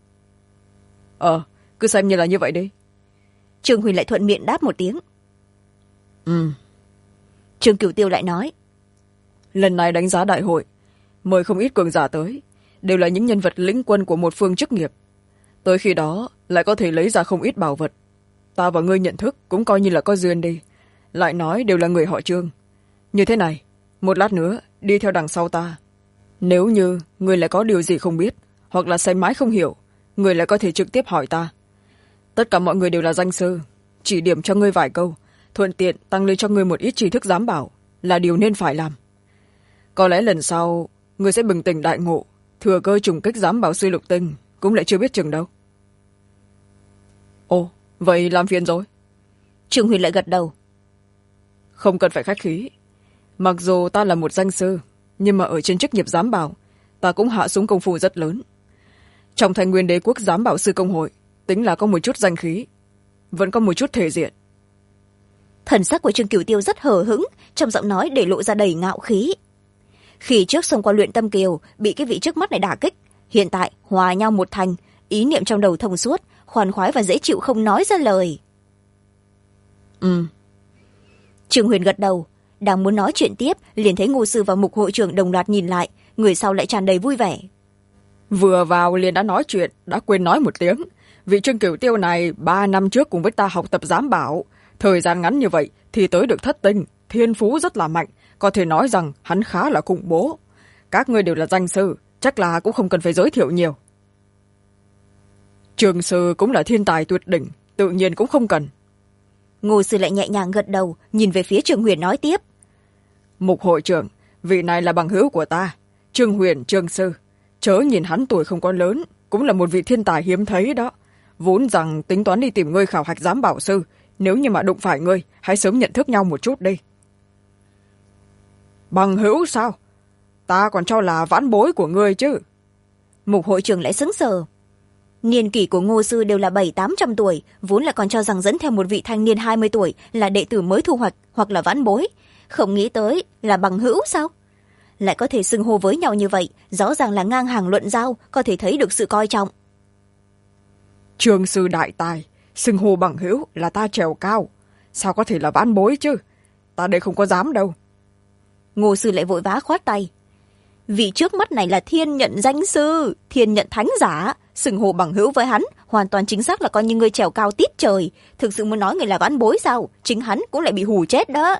Cứ xem như là như vậy đi. Trương Huyền lại thuận miệng đáp một tiếng. Trương Cửu Tiêu lại nói, lần này đánh giá đại hội mời không ít cường giả tới, đều là những nhân vật lĩnh quân của một phương chức nghiệp. Tới khi đó lại có thể lấy ra không ít bảo vật. Ta và ngươi nhận thức cũng coi như là có duyên đi. Lại nói đều là người họ Trương. Như thế này, một lát nữa đi theo đằng sau ta. Nếu như ngươi lại có điều gì không biết, hoặc là xem mãi không hiểu, ngươi lại có thể trực tiếp hỏi ta. Tất cả mọi người đều là danh sư, chỉ điểm cho ngươi vài câu, thuận tiện tăng lên cho ngươi một ít tri thức giám bảo, là điều nên phải làm. Có lẽ lần sau ngươi sẽ bừng tỉnh đại ngộ, thừa cơ trùng kích giám bảo sư lục tinh cũng lại chưa biết chừng đâu. Ồ, vậy làm phiền rồi. Trương Huyền lại gật đầu. Không cần phải khách khí. Mặc dù ta là một danh sư, nhưng mà ở trên chức nghiệp giám bảo, ta cũng hạ xuống công phu rất lớn. Trong Thành Nguyên Đế Quốc giám bảo sư công hội, tính là có một chút danh khí, vẫn có một chút thể diện. Thần sắc của Trương Cửu Tiêu rất hờ hững, trong giọng nói để lộ ra đầy ngạo khí. Khi trước xông qua luyện tâm kiều, bị cái vị trước mắt này đả kích, hiện tại hòa nhau một thành, ý niệm trong đầu thông suốt, khoan khoái và dễ chịu không nói ra lời. Trương Huyền gật đầu, đang muốn nói chuyện tiếp, liền thấy Ngô sư và Mục hội trưởng đồng loạt nhìn lại, người sau lại tràn đầy vui vẻ. Vừa vào liền đã nói chuyện, đã quên nói một tiếng. Vị Trương Cửu Tiêu này 3 năm trước cùng với ta học tập giám bảo, thời gian ngắn như vậy thì tới được thất tinh, thiên phú rất là mạnh, có thể nói rằng hắn khá là khủng bố. Các ngươi đều là danh sư, chắc là cũng không cần phải giới thiệu nhiều. Trường sư cũng là thiên tài tuyệt đỉnh, tự nhiên cũng không cần. Ngô sư lại nhẹ nhàng gật đầu, nhìn về phía Trương Huyền nói tiếp. Mục hội trưởng, vị này là bằng hữu của ta, Trương Huyền, Trương sư. Chớ nhìn hắn tuổi không có lớn, cũng là một vị thiên tài hiếm thấy đó. Vốn rằng tính toán đi tìm ngươi khảo hạch giám bảo sư, nếu như mà đụng phải ngươi, hãy sớm nhận thức nhau một chút đi. Bằng hữu sao? Ta còn cho là vãn bối của ngươi chứ. Mục hội trưởng lại sững sờ. Niên kỷ của Ngô sư đều là 700-800 tuổi, vốn là còn cho rằng dẫn theo một vị thanh niên 20 tuổi là đệ tử mới thu hoạch hoặc là vãn bối. Không nghĩ tới là bằng hữu sao? Lại có thể xưng hô với nhau như vậy, rõ ràng là ngang hàng luận giao, có thể thấy được sự coi trọng. Trương sư đại tài, xưng hô bằng hữu là ta trèo cao, sao có thể là vãn bối chứ? Ta đây không có dám đâu. Ngô sư lại vội vã khoát tay. Vị trước mắt này là thiên nhận danh sư, thiên nhận thánh giả, xưng hô bằng hữu với hắn hoàn toàn chính xác là coi như người trèo cao tít trời. Thực sự muốn nói người là vãn bối sao? Chính hắn cũng lại bị hù chết đó.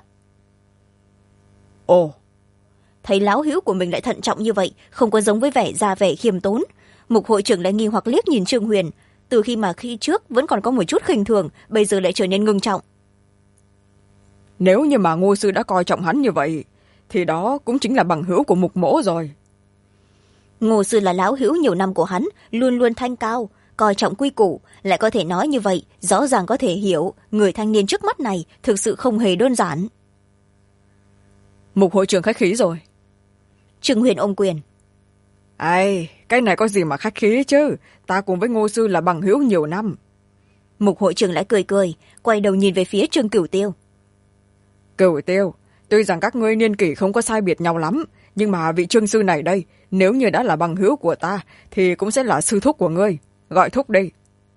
Ồ. Thấy láo hữu của mình lại thận trọng như vậy, không có giống với vẻ ra vẻ khiêm tốn. Mục hội trưởng lại nghi hoặc liếc nhìn Trương Huyền, từ khi trước vẫn còn có một chút khinh thường, bây giờ lại trở nên ngưng trọng. Nếu như mà Ngô sư đã coi trọng hắn như vậy, thì đó cũng chính là bằng hữu của Mục mỗ rồi. Ngô sư là láo hữu nhiều năm của hắn, luôn luôn thanh cao, coi trọng quy củ, lại có thể nói như vậy, rõ ràng có thể hiểu người thanh niên trước mắt này thực sự không hề đơn giản. Mục hội trưởng khách khí rồi. Trương Huyền ôm quyền. Ai, cái này có gì mà khách khí chứ, ta cùng với Ngô sư là bằng hữu nhiều năm. Mục hội trưởng lại cười cười, quay đầu nhìn về phía Trương Cửu Tiêu. Cửu Tiêu, tuy rằng các ngươi niên kỷ không có sai biệt nhau lắm, nhưng mà vị Trương sư này đây, nếu như đã là bằng hữu của ta, thì cũng sẽ là sư thúc của ngươi. Gọi thúc đi.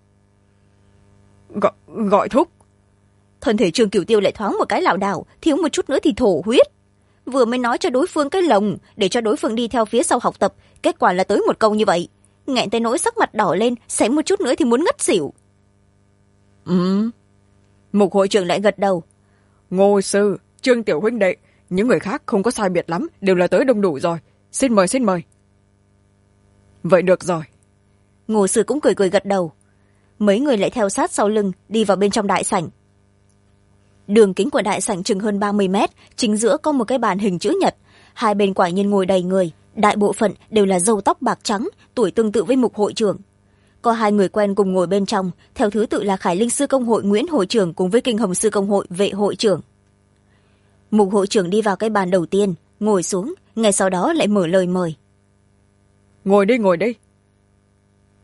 Gọi thúc? Thân thể Trương Cửu Tiêu lại thoáng một cái lảo đảo, thiếu một chút nữa thì thổ huyết. Vừa mới nói cho đối phương cái lồng, để cho đối phương đi theo phía sau học tập, kết quả là tới một câu như vậy. Nghẹn tới nỗi sắc mặt đỏ lên, sẽ một chút nữa thì muốn ngất xỉu. Mục hội trưởng lại gật đầu. Ngô sư, Trương tiểu huynh đệ, những người khác không có sai biệt lắm, đều là tới đông đủ rồi. Xin mời, xin mời. Vậy được rồi. Ngô sư cũng cười cười gật đầu. Mấy người lại theo sát sau lưng, đi vào bên trong đại sảnh. Đường kính của đại sảnh chừng hơn 30 mét, chính giữa có một cái bàn hình chữ nhật. Hai bên quả nhiên ngồi đầy người, đại bộ phận đều là râu tóc bạc trắng, tuổi tương tự với Mục hội trưởng. Có hai người quen cùng ngồi bên trong, theo thứ tự là Khải Linh sư công hội Nguyễn hội trưởng cùng với Kinh Hồng sư công hội Vệ hội trưởng. Mục hội trưởng đi vào cái bàn đầu tiên, ngồi xuống, ngay sau đó lại mở lời mời. Ngồi đi, ngồi đi.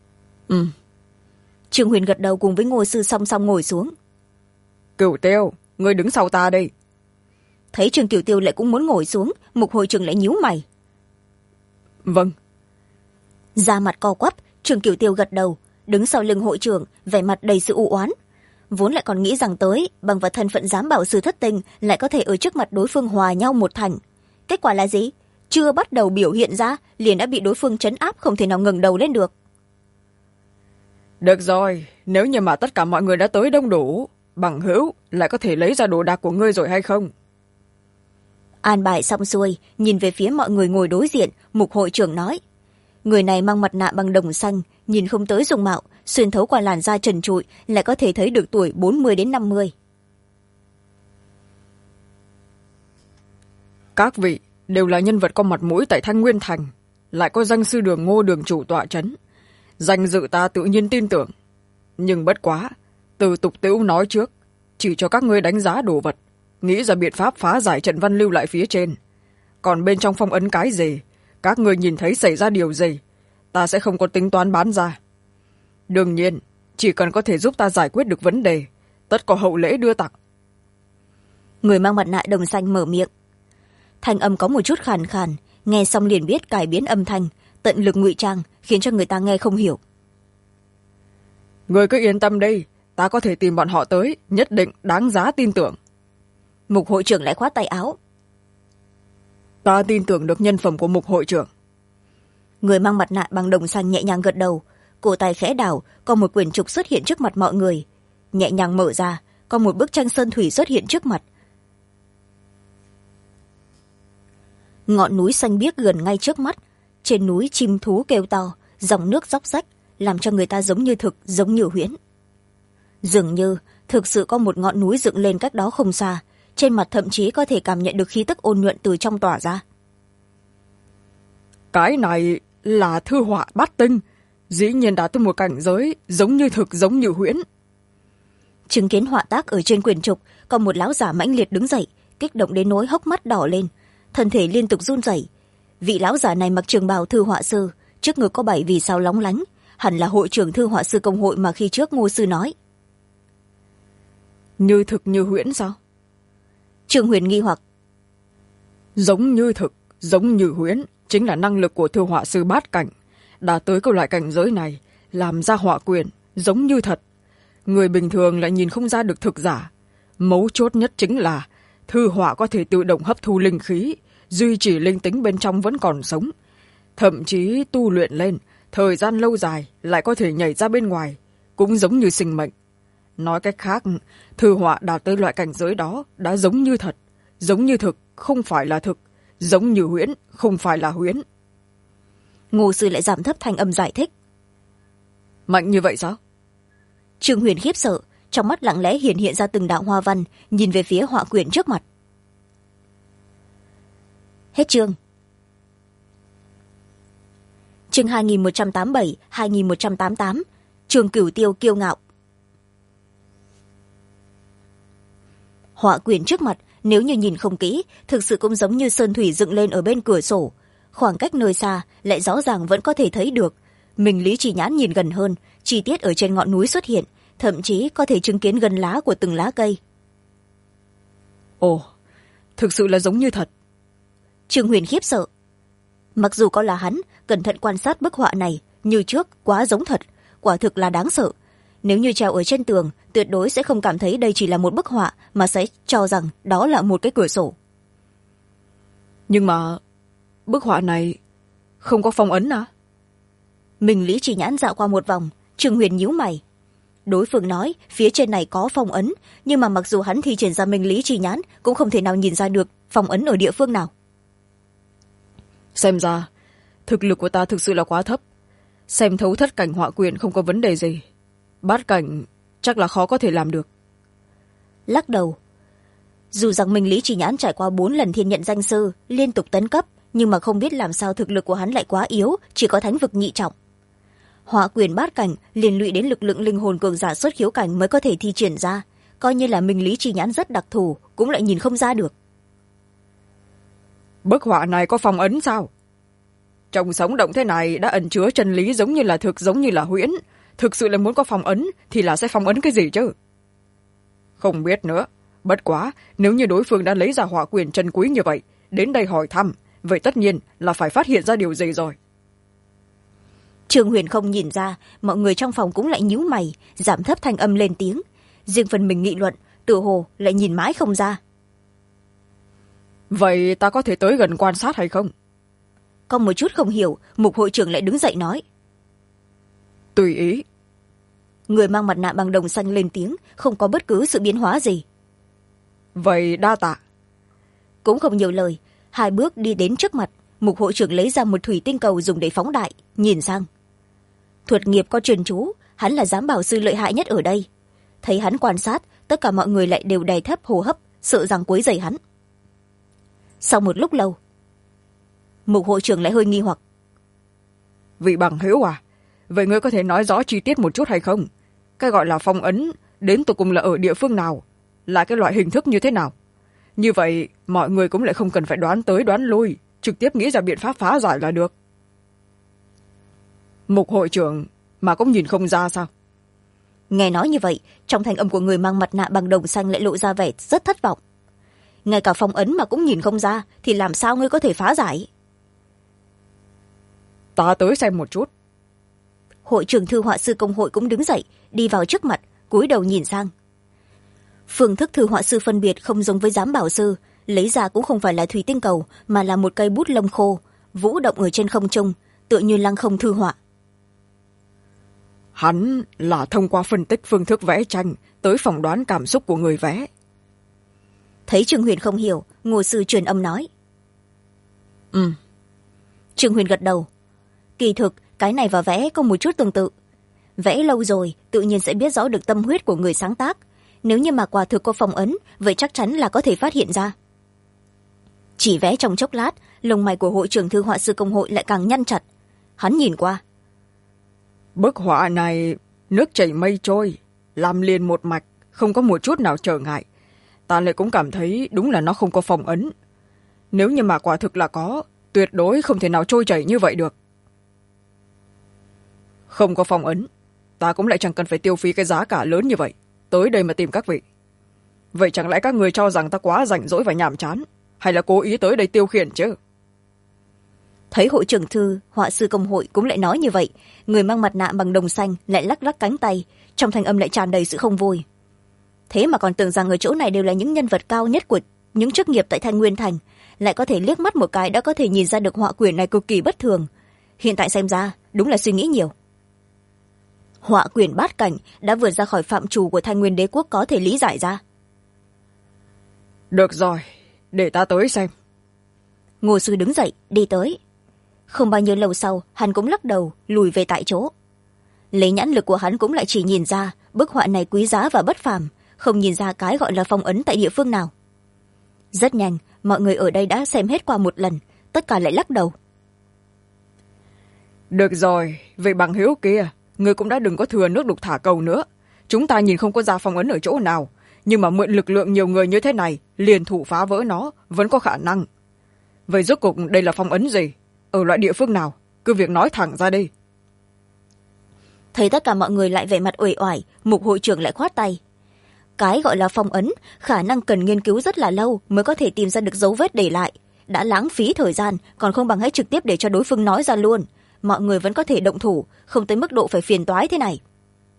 Trương Huyền gật đầu cùng với Ngô sư song song ngồi xuống. Cửu Tiêu, người đứng sau ta đây. Thấy Trương Cửu Tiêu lại cũng muốn ngồi xuống, Mục hội trưởng lại nhíu mày. Vâng. Da mặt co quắp, Trương Cửu Tiêu gật đầu, đứng sau lưng hội trưởng, vẻ mặt đầy sự u oán. Vốn lại còn nghĩ rằng tới bằng vào thân phận giám bảo sư thất tinh lại có thể ở trước mặt đối phương hòa nhau một thành. Kết quả là gì? Chưa bắt đầu biểu hiện ra liền đã bị đối phương trấn áp, không thể nào ngẩng đầu lên được. Được rồi, nếu như mà tất cả mọi người đã tới đông đủ, bằng hữu lại có thể lấy ra đồ đạc của ngươi rồi hay không? An bài xong xuôi, nhìn về phía mọi người ngồi đối diện, Mục hội trưởng nói. Người này mang mặt nạ bằng đồng xanh, nhìn không tới dung mạo, xuyên thấu qua làn da trần trụi lại có thể thấy được tuổi 40 đến 50. Các vị đều là nhân vật có mặt mũi tại Thanh Nguyên Thành, lại có danh sư Đường Ngô đường chủ tọa trấn. Danh dự ta tự nhiên tin tưởng. Nhưng bất quá, từ tục tĩu nói trước, chỉ cho các ngươi đánh giá đồ vật, nghĩ ra biện pháp phá giải trận văn lưu lại phía trên. Còn bên trong phong ấn cái gì, các ngươi nhìn thấy xảy ra điều gì, ta sẽ không có tính toán bán ra. Đương nhiên, chỉ cần có thể giúp ta giải quyết được vấn đề, tất có hậu lễ đưa tặng. Người mang mặt nạ đồng xanh mở miệng. Thanh âm có một chút khàn khàn, nghe xong liền biết cải biến âm thanh, tận lực ngụy trang, khiến cho người ta nghe không hiểu. Người cứ yên tâm đi, ta có thể tìm bọn họ tới, nhất định đáng giá tin tưởng. Mục hội trưởng lại khoát tay áo. Ta tin tưởng được nhân phẩm của Mục hội trưởng. Người mang mặt nạ bằng đồng xanh nhẹ nhàng gật đầu, cổ tay khẽ đảo, có một quyển trục xuất hiện trước mặt mọi người. Nhẹ nhàng mở ra, có một bức tranh sơn thủy xuất hiện trước mặt. Ngọn núi xanh biếc gần ngay trước mắt, trên núi chim thú kêu to, dòng nước róc rách, làm cho người ta giống như thực, giống như huyễn. Dường như thực sự có một ngọn núi dựng lên cách đó không xa, trên mặt thậm chí có thể cảm nhận được khí tức ôn nhuận từ trong tỏa ra. Cái này là thư họa bát tinh, dĩ nhiên đã tới một cảnh giới giống như thực, giống như huyễn. Chứng kiến họa tác ở trên quyển trục, có một lão giả mãnh liệt đứng dậy, kích động đến nỗi hốc mắt đỏ lên, thân thể liên tục run rẩy. Vị lão giả này mặc trường bào thư họa sư, trước ngực có 7 vì sao lóng lánh, hẳn là hội trưởng thư họa sư công hội mà khi trước Ngô sư nói. Như thực như huyễn sao? Trương Huyền nghi hoặc. Giống như thực, giống như huyễn chính là năng lực của thư họa sư bát cảnh, đã tới cái loại cảnh giới này, làm ra họa quyển giống như thật. Người bình thường lại nhìn không ra được thực giả. Mấu chốt nhất chính là thư họa có thể tự động hấp thu linh khí, duy trì linh tính bên trong vẫn còn sống. Thậm chí tu luyện lên, thời gian lâu dài lại có thể nhảy ra bên ngoài, cũng giống như sinh mệnh. Nói cách khác, thư họa đạt tới loại cảnh giới đó đã giống như thật, giống như thực, không phải là thực, giống như huyễn, không phải là huyễn. Ngô sư lại giảm thấp thanh âm giải thích. Mạnh như vậy sao? Trương Huyền khiếp sợ, trong mắt lặng lẽ hiện ra từng đạo hoa văn, nhìn về phía họa quyển trước mặt. Hết chương. Chương 2187, 2188, Trường Cửu Tiêu kiêu ngạo. Họa quyển trước mặt, nếu như nhìn không kỹ, thực sự cũng giống như sơn thủy dựng lên ở bên cửa sổ. Khoảng cách nơi xa lại rõ ràng vẫn có thể thấy được. Mình Lý Chỉ Nhãn nhìn gần hơn, chi tiết ở trên ngọn núi xuất hiện, thậm chí có thể chứng kiến gân lá của từng lá cây. Ồ, thực sự là giống như thật. Trương Huyền khiếp sợ. Mặc dù có là hắn, cẩn thận quan sát bức họa này, như trước quá giống thật, quả thực là đáng sợ. Nếu như treo ở trên tường, tuyệt đối sẽ không cảm thấy đây chỉ là một bức họa, mà sẽ cho rằng đó là một cái cửa sổ. Nhưng mà bức họa này không có phong ấn à? Mình Lý Chỉ Nhãn dạo qua một vòng, Trương Huyền nhíu mày. Đối phương nói phía trên này có phong ấn, nhưng mà mặc dù hắn thi triển ra Minh Lý Chỉ Nhãn cũng không thể nào nhìn ra được phong ấn ở địa phương nào. Xem ra thực lực của ta thực sự là quá thấp, xem thấu thất cảnh họa quyển không có vấn đề gì, bát cảnh chắc là khó có thể làm được. Lắc đầu. Dù rằng Minh Lý Chỉ Nhãn trải qua 4 lần thiên nhận danh sư, liên tục tấn cấp, nhưng mà không biết làm sao thực lực của hắn lại quá yếu, chỉ có thánh vực nhị trọng. Họa quyền bát cảnh liên lụy đến lực lượng linh hồn cường giả xuất khiếu cảnh mới có thể thi triển ra, coi như là Minh Lý Chỉ Nhãn rất đặc thù, cũng lại nhìn không ra được. Bức họa này có phong ấn sao? Trong sống động thế này đã ẩn chứa chân lý giống như là thực, giống như là huyễn, thực sự là muốn có phong ấn thì là sẽ phong ấn cái gì chứ? Không biết nữa, Bất quá nếu như đối phương đã lấy ra hỏa quyền chân quý như vậy đến đây hỏi thăm, vậy tất nhiên là phải phát hiện ra điều gì rồi. Trương Huyền không nhìn ra, mọi người trong phòng cũng lại nhíu mày, giảm thấp thanh âm lên tiếng. Riêng phần mình nghị luận, tựa hồ lại nhìn mãi không ra. Vậy ta có thể tới gần quan sát hay không? Có một chút không hiểu, Mục hội trưởng lại đứng dậy nói. Tùy ý. Người mang mặt nạ bằng đồng xanh lên tiếng, không có bất cứ sự biến hóa gì. Vậy đa tạ. Cũng không nhiều lời, 2 bước đi đến trước mặt, Mục hội trưởng lấy ra một thủy tinh cầu dùng để phóng đại, nhìn sang. Thuật nghiệp có truyền chú, hắn là giám bảo sư lợi hại nhất ở đây. Thấy hắn quan sát, tất cả mọi người lại đều đè thấp hô hấp, sợ rằng quấy rầy hắn. Sau một lúc lâu, Mục hội trưởng lại hơi nghi hoặc. Vị bằng hữu à, vậy ngươi có thể nói rõ chi tiết một chút hay không? Cái gọi là phong ấn đến tột cùng là ở địa phương nào, là cái loại hình thức như thế nào? Như vậy mọi người cũng lại không cần phải đoán tới đoán lui, trực tiếp nghĩ ra biện pháp phá giải là được. Mục hội trưởng mà cũng nhìn không ra sao? Nghe nói như vậy, trong thanh âm của người mang mặt nạ bằng đồng xanh lại lộ ra vẻ rất thất vọng. Ngay cả phong ấn mà cũng nhìn không ra thì làm sao ngươi có thể phá giải? Ta tới xem một chút. Hội trưởng thư họa sư công hội cũng đứng dậy, đi vào trước mặt, cúi đầu nhìn sang. Phương thức thư họa sư phân biệt không giống với giám bảo sư, lấy ra cũng không phải là thủy tinh cầu mà là một cây bút lông khô, vũ động ở trên không trung, tựa như lăng không thư họa. Hắn là thông qua phân tích phương thức vẽ tranh tới phỏng đoán cảm xúc của người vẽ. Thấy Trương Huyền không hiểu, Ngô sư truyền âm nói. Trương Huyền gật đầu. Kỳ thực cái này và vẽ có một chút tương tự. Vẽ lâu rồi tự nhiên sẽ biết rõ được tâm huyết của người sáng tác. Nếu như mà quả thực có phong ấn, vậy chắc chắn là có thể phát hiện ra. Chỉ vẽ trong chốc lát, lông mày của hội trưởng thư họa sư công hội lại càng nhăn chặt. Hắn nhìn qua. Bức họa này nước chảy mây trôi, làm liền một mạch, không có một chút nào trở ngại. Ta lại cũng cảm thấy đúng là nó không có phong ấn. Nếu như mà quả thực là có, tuyệt đối không thể nào trôi chảy như vậy được. Không có phong ấn, ta cũng lại chẳng cần phải tiêu phí cái giá cả lớn như vậy tới đây mà tìm các vị. Vậy chẳng lẽ các người cho rằng ta quá rảnh rỗi và nhàm chán, hay là cố ý tới đây tiêu khiển chứ? Thấy hội trưởng thư họa sư công hội cũng lại nói như vậy, người mang mặt nạ bằng đồng xanh lại lắc lắc cánh tay, trong thanh âm lại tràn đầy sự không vui. Thế mà còn tưởng rằng ở chỗ này đều là những nhân vật cao nhất của những chức nghiệp tại Thanh Nguyên Thành, lại có thể liếc mắt một cái đã có thể nhìn ra được họa quyển này cực kỳ bất thường. Hiện tại xem ra đúng là suy nghĩ nhiều. Họa quyển bát cảnh đã vượt ra khỏi phạm trù của Thanh Nguyên đế quốc có thể lý giải ra. Được rồi, để ta tới xem. Ngô sư đứng dậy đi tới. Không bao nhiêu lâu sau, hắn cũng lắc đầu lùi về tại chỗ. Lấy nhãn lực của hắn cũng lại chỉ nhìn ra bức họa này quý giá và bất phàm, không nhìn ra cái gọi là phong ấn tại địa phương nào. Rất nhanh, mọi người ở đây đã xem hết qua một lần, tất cả lại lắc đầu. Được rồi, vậy bằng hữu kia, người cũng đã đừng có thừa nước đục thả câu nữa. Chúng ta nhìn không có ra phong ấn ở chỗ nào, nhưng mà mượn lực lượng nhiều người như thế này liền thủ phá vỡ nó vẫn có khả năng. Vậy rốt cuộc đây là phong ấn gì, ở loại địa phương nào, cứ việc nói thẳng ra đi. Thấy tất cả mọi người lại vẻ mặt uể oải, Mục hội trưởng lại khoát tay. Cái gọi là phong ấn khả năng cần nghiên cứu rất là lâu mới có thể tìm ra được dấu vết để lại, đã lãng phí thời gian, còn không bằng hãy trực tiếp để cho đối phương nói ra luôn, mọi người vẫn có thể động thủ, không tới mức độ phải phiền toái thế này.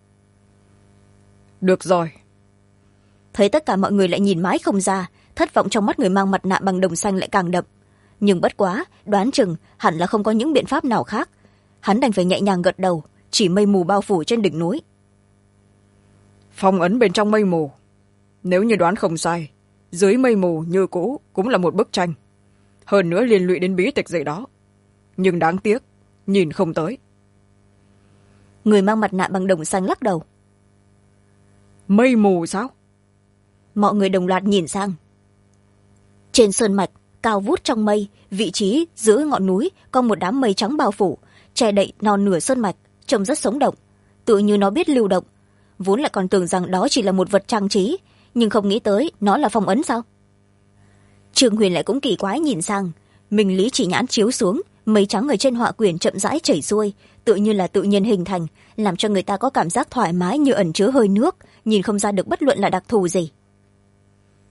Được rồi. Thấy tất cả mọi người lại nhìn mãi không ra, thất vọng trong mắt người mang mặt nạ bằng đồng xanh lại càng đậm. Nhưng bất quá, đoán chừng hẳn là không có những biện pháp nào khác. Hắn đành phải nhẹ nhàng gật đầu, chỉ mây mù bao phủ trên đỉnh núi. Phong ấn bên trong mây mù. Nếu như đoán không sai, dưới mây mù như cũ cũng là một bức tranh. Hơn nữa liên lụy đến bí tịch gì đó. Nhưng đáng tiếc, nhìn không tới. Người mang mặt nạ bằng đồng xanh lắc đầu. Mây mù sao? Mọi người đồng loạt nhìn sang. Trên sơn mạch, cao vút trong mây, vị trí giữa ngọn núi có một đám mây trắng bao phủ, che đậy non nửa sơn mạch, trông rất sống động, tự như nó biết lưu động. Vốn lại còn tưởng rằng đó chỉ là một vật trang trí, nhưng không nghĩ tới nó là phong ấn sao. Trương Huyền lại cũng kỳ quái nhìn sang, Minh Lý chỉ nhãn chiếu xuống, mây trắng ở trên họa quyển chậm rãi chảy xuôi, tự như là tự nhiên hình thành, làm cho người ta có cảm giác thoải mái như ẩn chứa hơi nước, nhìn không ra được bất luận là đặc thù gì.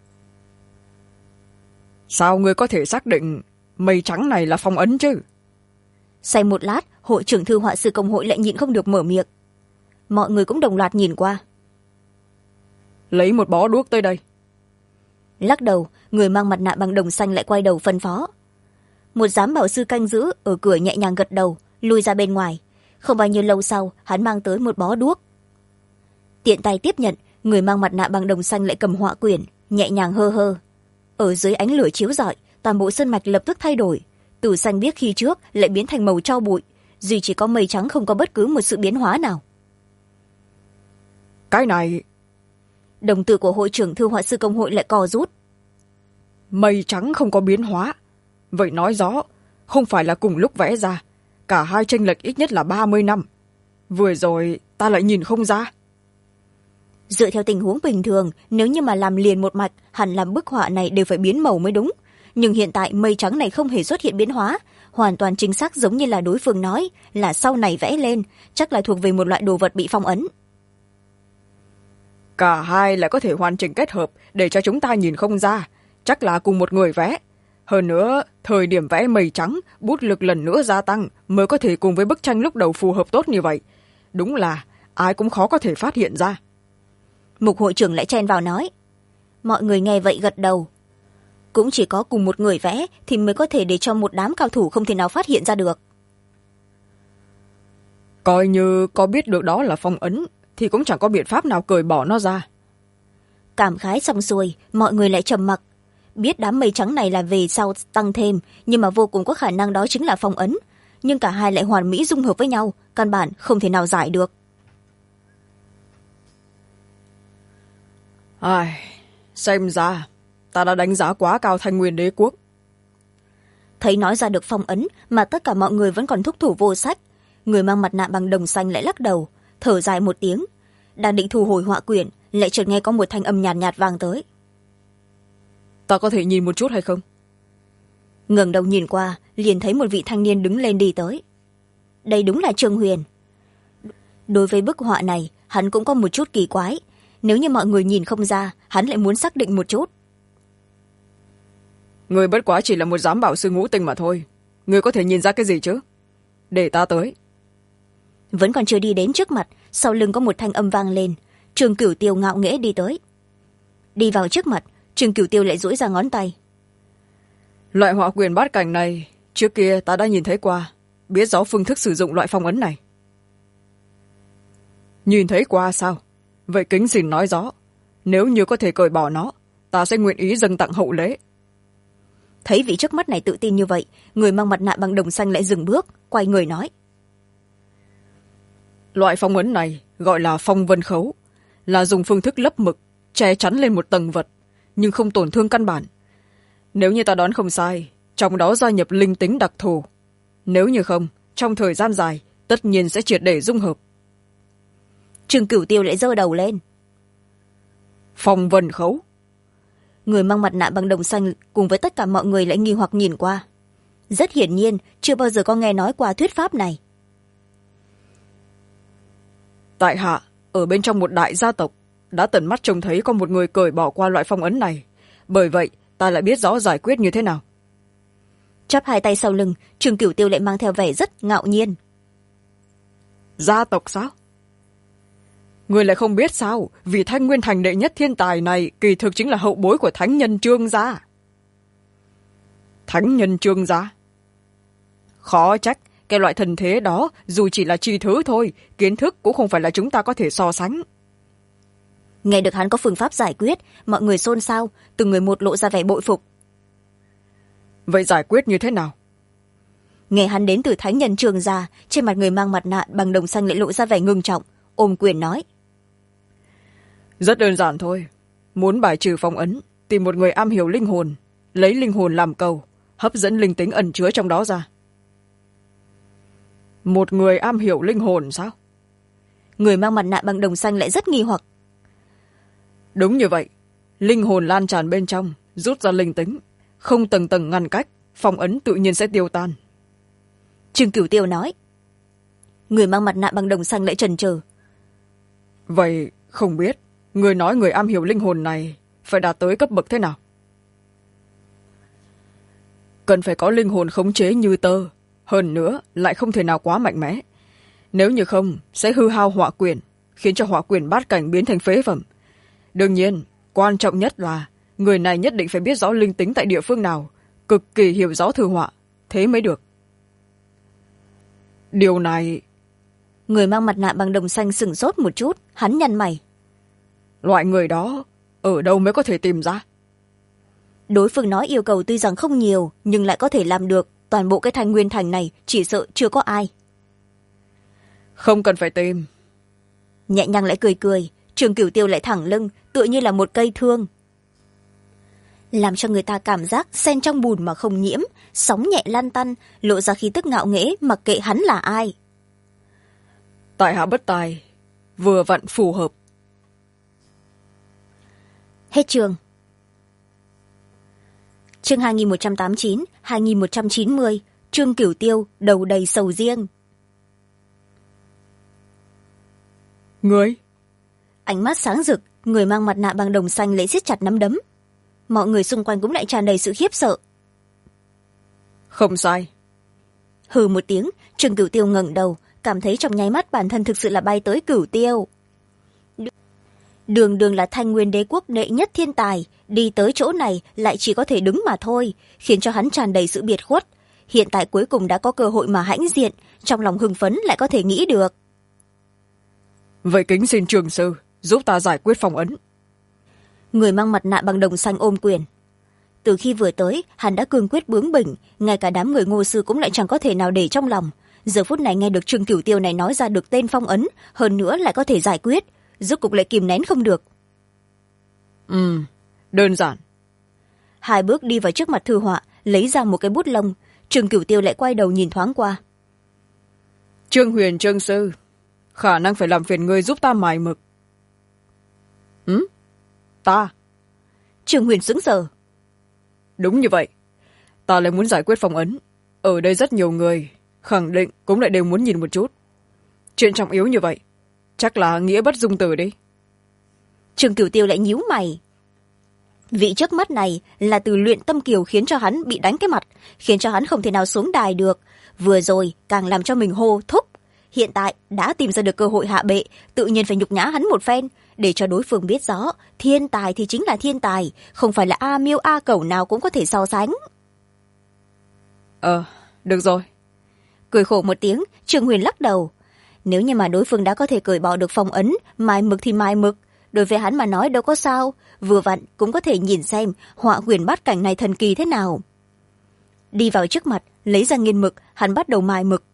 sao ngươi có thể xác định mây trắng này là phong ấn chứ? Say một lát, hội trưởng thư họa sư công hội lại nhịn không được mở miệng. Mọi người cũng đồng loạt nhìn qua. Lấy một bó đuốc tới đây. Lắc đầu, người mang mặt nạ bằng đồng xanh lại quay đầu phân phó. Một giám bảo sư canh giữ ở cửa nhẹ nhàng gật đầu, lui ra bên ngoài. Không bao nhiêu lâu sau, hắn mang tới một bó đuốc. Tiện tay tiếp nhận, người mang mặt nạ bằng đồng xanh lại cầm họa quyển, nhẹ nhàng hơ hơ. Ở dưới ánh lửa chiếu rọi, toàn bộ sơn mạch lập tức thay đổi. Từ xanh biếc khi trước lại biến thành màu tro bụi, duy chỉ có mây trắng không có bất cứ một sự biến hóa nào. Cái này... Đồng tử của hội trưởng thư họa sư công hội lại co rút. Mây trắng không có biến hóa, vậy nói rõ không phải là cùng lúc vẽ ra, cả hai chênh lệch ít nhất là 30 năm. Vừa rồi ta lại nhìn không ra. Dựa theo tình huống bình thường, nếu như mà làm liền một mạch, hẳn làm bức họa này đều phải biến màu mới đúng. Nhưng hiện tại mây trắng này không hề xuất hiện biến hóa, hoàn toàn chính xác giống như là đối phương nói, là sau này vẽ lên, chắc là thuộc về một loại đồ vật bị phong ấn. Cả hai lại có thể hoàn chỉnh kết hợp để cho chúng ta nhìn không ra, chắc là cùng một người vẽ. Hơn nữa, thời điểm vẽ mây trắng, bút lực lần nữa gia tăng mới có thể cùng với bức tranh lúc đầu phù hợp tốt như vậy. Đúng là ai cũng khó có thể phát hiện ra. Mục hội trưởng lại chen vào nói. Mọi người nghe vậy gật đầu. Cũng chỉ có cùng một người vẽ thì mới có thể để cho một đám cao thủ không thể nào phát hiện ra được. Coi như có biết được đó là phong ấn thì cũng chẳng có biện pháp nào cởi bỏ nó ra. Cảm khái xong xuôi, mọi người lại trầm mặc. Biết đám mây trắng này là về sau tăng thêm, nhưng mà vô cùng có khả năng đó chính là phong ấn. Nhưng cả hai lại hoàn mỹ dung hợp với nhau, căn bản không thể nào giải được. Xem ra ta đã đánh giá quá cao Thanh Nguyên Đế quốc. Thấy nói ra được phong ấn mà tất cả mọi người vẫn còn thúc thủ vô sách, người mang mặt nạ bằng đồng xanh lại lắc đầu, thở dài một tiếng. Đang định thu hồi họa quyển, lại chợt nghe có một thanh âm nhạt nhạt vang tới. Ta có thể nhìn một chút hay không? Ngẩng đầu nhìn qua, liền thấy một vị thanh niên đứng lên đi tới. Đây đúng là Trương Huyền. Đối với bức họa này, hắn cũng có một chút kỳ quái. Nếu như mọi người nhìn không ra, hắn lại muốn xác định một chút. Người bất quá chỉ là một giám bảo sư ngũ tinh mà thôi. Người có thể nhìn ra cái gì chứ? Để ta tới. Vẫn còn chưa đi đến trước mặt, sau lưng có một thanh âm vang lên. Trường Cửu Tiêu ngạo nghễ đi tới. Đi vào trước mặt, Trường Cửu Tiêu lại duỗi ra ngón tay. Loại họa quyền bát cảnh này, trước kia ta đã nhìn thấy qua, biết rõ phương thức sử dụng loại phong ấn này. Nhìn thấy qua sao? Vậy kính xin nói rõ, nếu như có thể cởi bỏ nó, ta sẽ nguyện ý dâng tặng hậu lễ. Thấy vị trước mắt này tự tin như vậy, người mang mặt nạ bằng đồng xanh lại dừng bước, quay người nói. Loại phong ấn này gọi là phong vân khấu, là dùng phương thức lấp mực, che chắn lên một tầng vật, nhưng không tổn thương căn bản. Nếu như ta đoán không sai, trong đó gia nhập linh tính đặc thù. Nếu như không, trong thời gian dài, tất nhiên sẽ triệt để dung hợp. Trường Cửu Tiêu lại giơ đầu lên. Phong vân khấu. Người mang mặt nạ bằng đồng xanh cùng với tất cả mọi người lại nghi hoặc nhìn qua. Rất hiển nhiên, chưa bao giờ có nghe nói qua thuyết pháp này. Tại hạ, ở bên trong một đại gia tộc, đã tận mắt trông thấy có một người cởi bỏ qua loại phong ấn này. Bởi vậy, ta lại biết rõ giải quyết như thế nào. Chắp hai tay sau lưng, Trường Cửu Tiêu lại mang theo vẻ rất ngạo nhiên. Gia tộc sao? Người lại không biết sao, vì Thanh Nguyên Thành đệ nhất thiên tài này kỳ thực chính là hậu bối của thánh nhân Trương gia. Thánh nhân Trương gia? Khó trách, cái loại thần thế đó dù chỉ là chi thứ thôi, kiến thức cũng không phải là chúng ta có thể so sánh. Nghe được hắn có phương pháp giải quyết, mọi người xôn xao, từng người một lộ ra vẻ bội phục. Vậy giải quyết như thế nào? Nghe hắn đến từ thánh nhân Trương gia, trên mặt người mang mặt nạ bằng đồng xanh lại lộ ra vẻ ngưng trọng, ôm quyền nói. Rất đơn giản thôi. Muốn bài trừ phong ấn, tìm một người am hiểu linh hồn, lấy linh hồn làm cầu, hấp dẫn linh tính ẩn chứa trong đó ra. Một người am hiểu linh hồn sao? Người mang mặt nạ bằng đồng xanh lại rất nghi hoặc. Đúng như vậy. Linh hồn lan tràn bên trong, rút ra linh tính, không tầng tầng ngăn cách, phong ấn tự nhiên sẽ tiêu tan. Trương Cửu Tiêu nói. Người mang mặt nạ bằng đồng xanh lại chần chừ. Vậy không biết, người nói người am hiểu linh hồn này phải đạt tới cấp bậc thế nào? cần phải có linh hồn khống chế như tơ, hơn nữa lại không thể nào quá mạnh mẽ. Nếu như không sẽ hư hao hỏa quyền, khiến cho hỏa quyền bát cảnh biến thành phế phẩm. Đương nhiên quan trọng nhất là người này nhất định phải biết rõ linh tính tại địa phương nào, cực kỳ hiểu rõ thư họa, thế mới được. Điều này... Người mang mặt nạ bằng đồng xanh sửng sốt một chút, hắn nhăn mày. Loại người đó ở đâu mới có thể tìm ra? Đối phương nói yêu cầu tuy rằng không nhiều, nhưng lại có thể làm được. Toàn bộ cái Thanh Nguyên Thành này chỉ sợ chưa có ai. Không cần phải tìm. Nhẹ nhàng lại cười cười, Trường Cửu Tiêu lại thẳng lưng, tựa như là một cây thương, làm cho người ta cảm giác sen trong bùn mà không nhiễm, sóng nhẹ lan tăn, lộ ra khí tức ngạo nghễ, mặc kệ hắn là ai. Tại hạ bất tài, vừa vặn phù hợp. Hết chương. Chương 2189, 2190, Trương Cửu Tiêu đầu đầy sầu riêng. Người? Ánh mắt sáng rực, người mang mặt nạ bằng đồng xanh lấy siết chặt nắm đấm. Mọi người xung quanh cũng lại tràn đầy sự khiếp sợ. Không sai. Hừ một tiếng, Trương Cửu Tiêu ngẩng đầu, cảm thấy trong nháy mắt bản thân thực sự là bay tới Cửu Tiêu. Đường đường là Thanh Nguyên Đế quốc đệ nhất thiên tài, đi tới chỗ này lại chỉ có thể đứng mà thôi, khiến cho hắn tràn đầy sự biệt khuất. Hiện tại cuối cùng đã có cơ hội mà hãnh diện, trong lòng hưng phấn lại có thể nghĩ được. Vậy kính xin trường sư giúp ta giải quyết phong ấn. Người mang mặt nạ bằng đồng xanh ôm quyền. Từ khi vừa tới, hắn đã cương quyết bướng bỉnh, ngay cả đám người Ngô sư cũng lại chẳng có thể nào để trong lòng. Giờ phút này nghe được Trương Cửu Tiêu này nói ra được tên phong ấn, hơn nữa lại có thể giải quyết, rốt cục lại kìm nén không được. Đơn giản. Hai bước đi vào trước mặt thư họa, lấy ra một cái bút lông. Trương Cửu Tiêu lại quay đầu nhìn thoáng qua. Trương Huyền Trương sư, khả năng phải làm phiền ngươi giúp ta mài mực. Ta? Trương Huyền sững sờ. Đúng như vậy, ta lại muốn giải quyết phong ấn. Ở đây rất nhiều người, khẳng định cũng lại đều muốn nhìn một chút. Chuyện trọng yếu như vậy, chắc là nghĩa bất dung từ đi. Trương Cửu Tiêu lại nhíu mày. Vị trước mắt này là từ Luyện Tâm Kiều khiến cho hắn bị đánh cái mặt, khiến cho hắn không thể nào xuống đài được. Vừa rồi càng làm cho mình hô thúc. Hiện tại đã tìm ra được cơ hội hạ bệ, tự nhiên phải nhục nhã hắn một phen, để cho đối phương biết rõ thiên tài thì chính là thiên tài, không phải là A Miêu A Cẩu nào cũng có thể so sánh. Được rồi. Cười khổ một tiếng, Trương Huyền lắc đầu. Nếu như mà đối phương đã có thể cởi bỏ được phong ấn, mài mực thì mài mực, đối với hắn mà nói đâu có sao, vừa vặn cũng có thể nhìn xem họa quyển bát cảnh này thần kỳ thế nào. Đi vào trước mặt, lấy ra nghiên mực, hắn bắt đầu mài mực.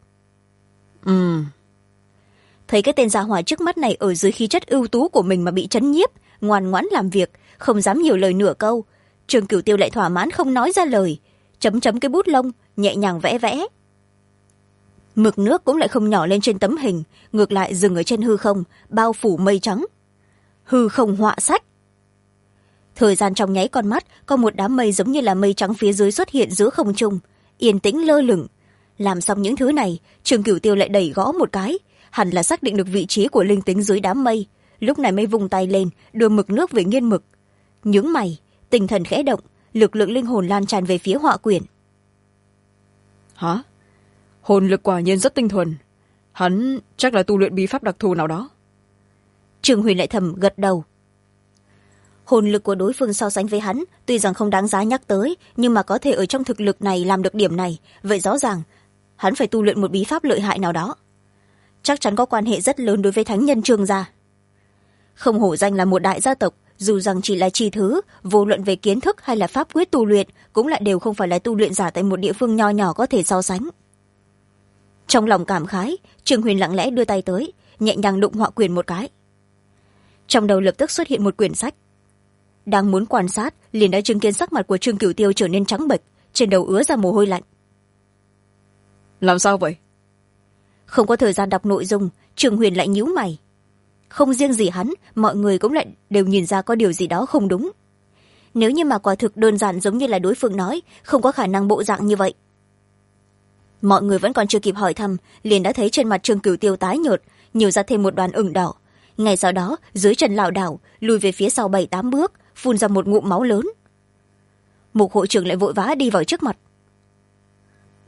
Thấy cái tên gia hỏa trước mắt này ở dưới khí chất ưu tú của mình mà bị chấn nhiếp, ngoan ngoãn làm việc, không dám nhiều lời nửa câu. Trương Cửu Tiêu lại thỏa mãn không nói ra lời, chấm chấm cái bút lông, nhẹ nhàng vẽ vẽ. Mực nước cũng lại không nhỏ lên trên tấm hình, ngược lại dừng ở trên hư không, bao phủ mây trắng. Hư không họa sách. Thời gian trong nháy con mắt, có một đám mây giống như là mây trắng phía dưới xuất hiện giữa không trung, yên tĩnh lơ lửng. Làm xong những thứ này, Trương Cửu Tiêu lại đẩy gõ một cái, hẳn là xác định được vị trí của linh tính dưới đám mây. Lúc này mới vung tay lên, đưa mực nước về nghiên mực. Nhướng mày, tinh thần khẽ động, lực lượng linh hồn lan tràn về phía họa quyển. Hả? Hồn lực quả nhiên rất tinh thuần. Hắn chắc là tu luyện bí pháp đặc thù nào đó. Trương Huyền lại thầm gật đầu. Hồn lực của đối phương so sánh với hắn tuy rằng không đáng giá nhắc tới, nhưng mà có thể ở trong thực lực này làm được điểm này, vậy rõ ràng hắn phải tu luyện một bí pháp lợi hại nào đó, chắc chắn có quan hệ rất lớn đối với thánh nhân Trương gia. Không hổ danh là một đại gia tộc, dù rằng chỉ là chi thứ, vô luận về kiến thức hay là pháp quyết tu luyện cũng lại đều không phải là tu luyện giả tại một địa phương nho nhỏ có thể so sánh. Trong lòng cảm khái, Trương Huyền lặng lẽ đưa tay tới, nhẹ nhàng đụng họa quyển một cái. Trong đầu lập tức xuất hiện một quyển sách. Đang muốn quan sát, liền đã chứng kiến sắc mặt của Trương Cửu Tiêu trở nên trắng bệch, trên đầu ứa ra mồ hôi lạnh. Làm sao vậy? Không có thời gian đọc nội dung, Trương Huyền lại nhíu mày. Không riêng gì hắn, mọi người cũng lại đều nhìn ra có điều gì đó không đúng. Nếu như mà quả thực đơn giản giống như là đối phương nói, không có khả năng bộ dạng như vậy. Mọi người vẫn còn chưa kịp hỏi thăm, liền đã thấy trên mặt Trương Cửu Tiêu tái nhợt, nhiều ra thêm một đoàn ửng đỏ. Ngay sau đó, dưới chân lảo đảo, lùi về phía sau 7-8 bước, phun ra một ngụm máu lớn. Mục hội trưởng lại vội vã đi vào trước mặt.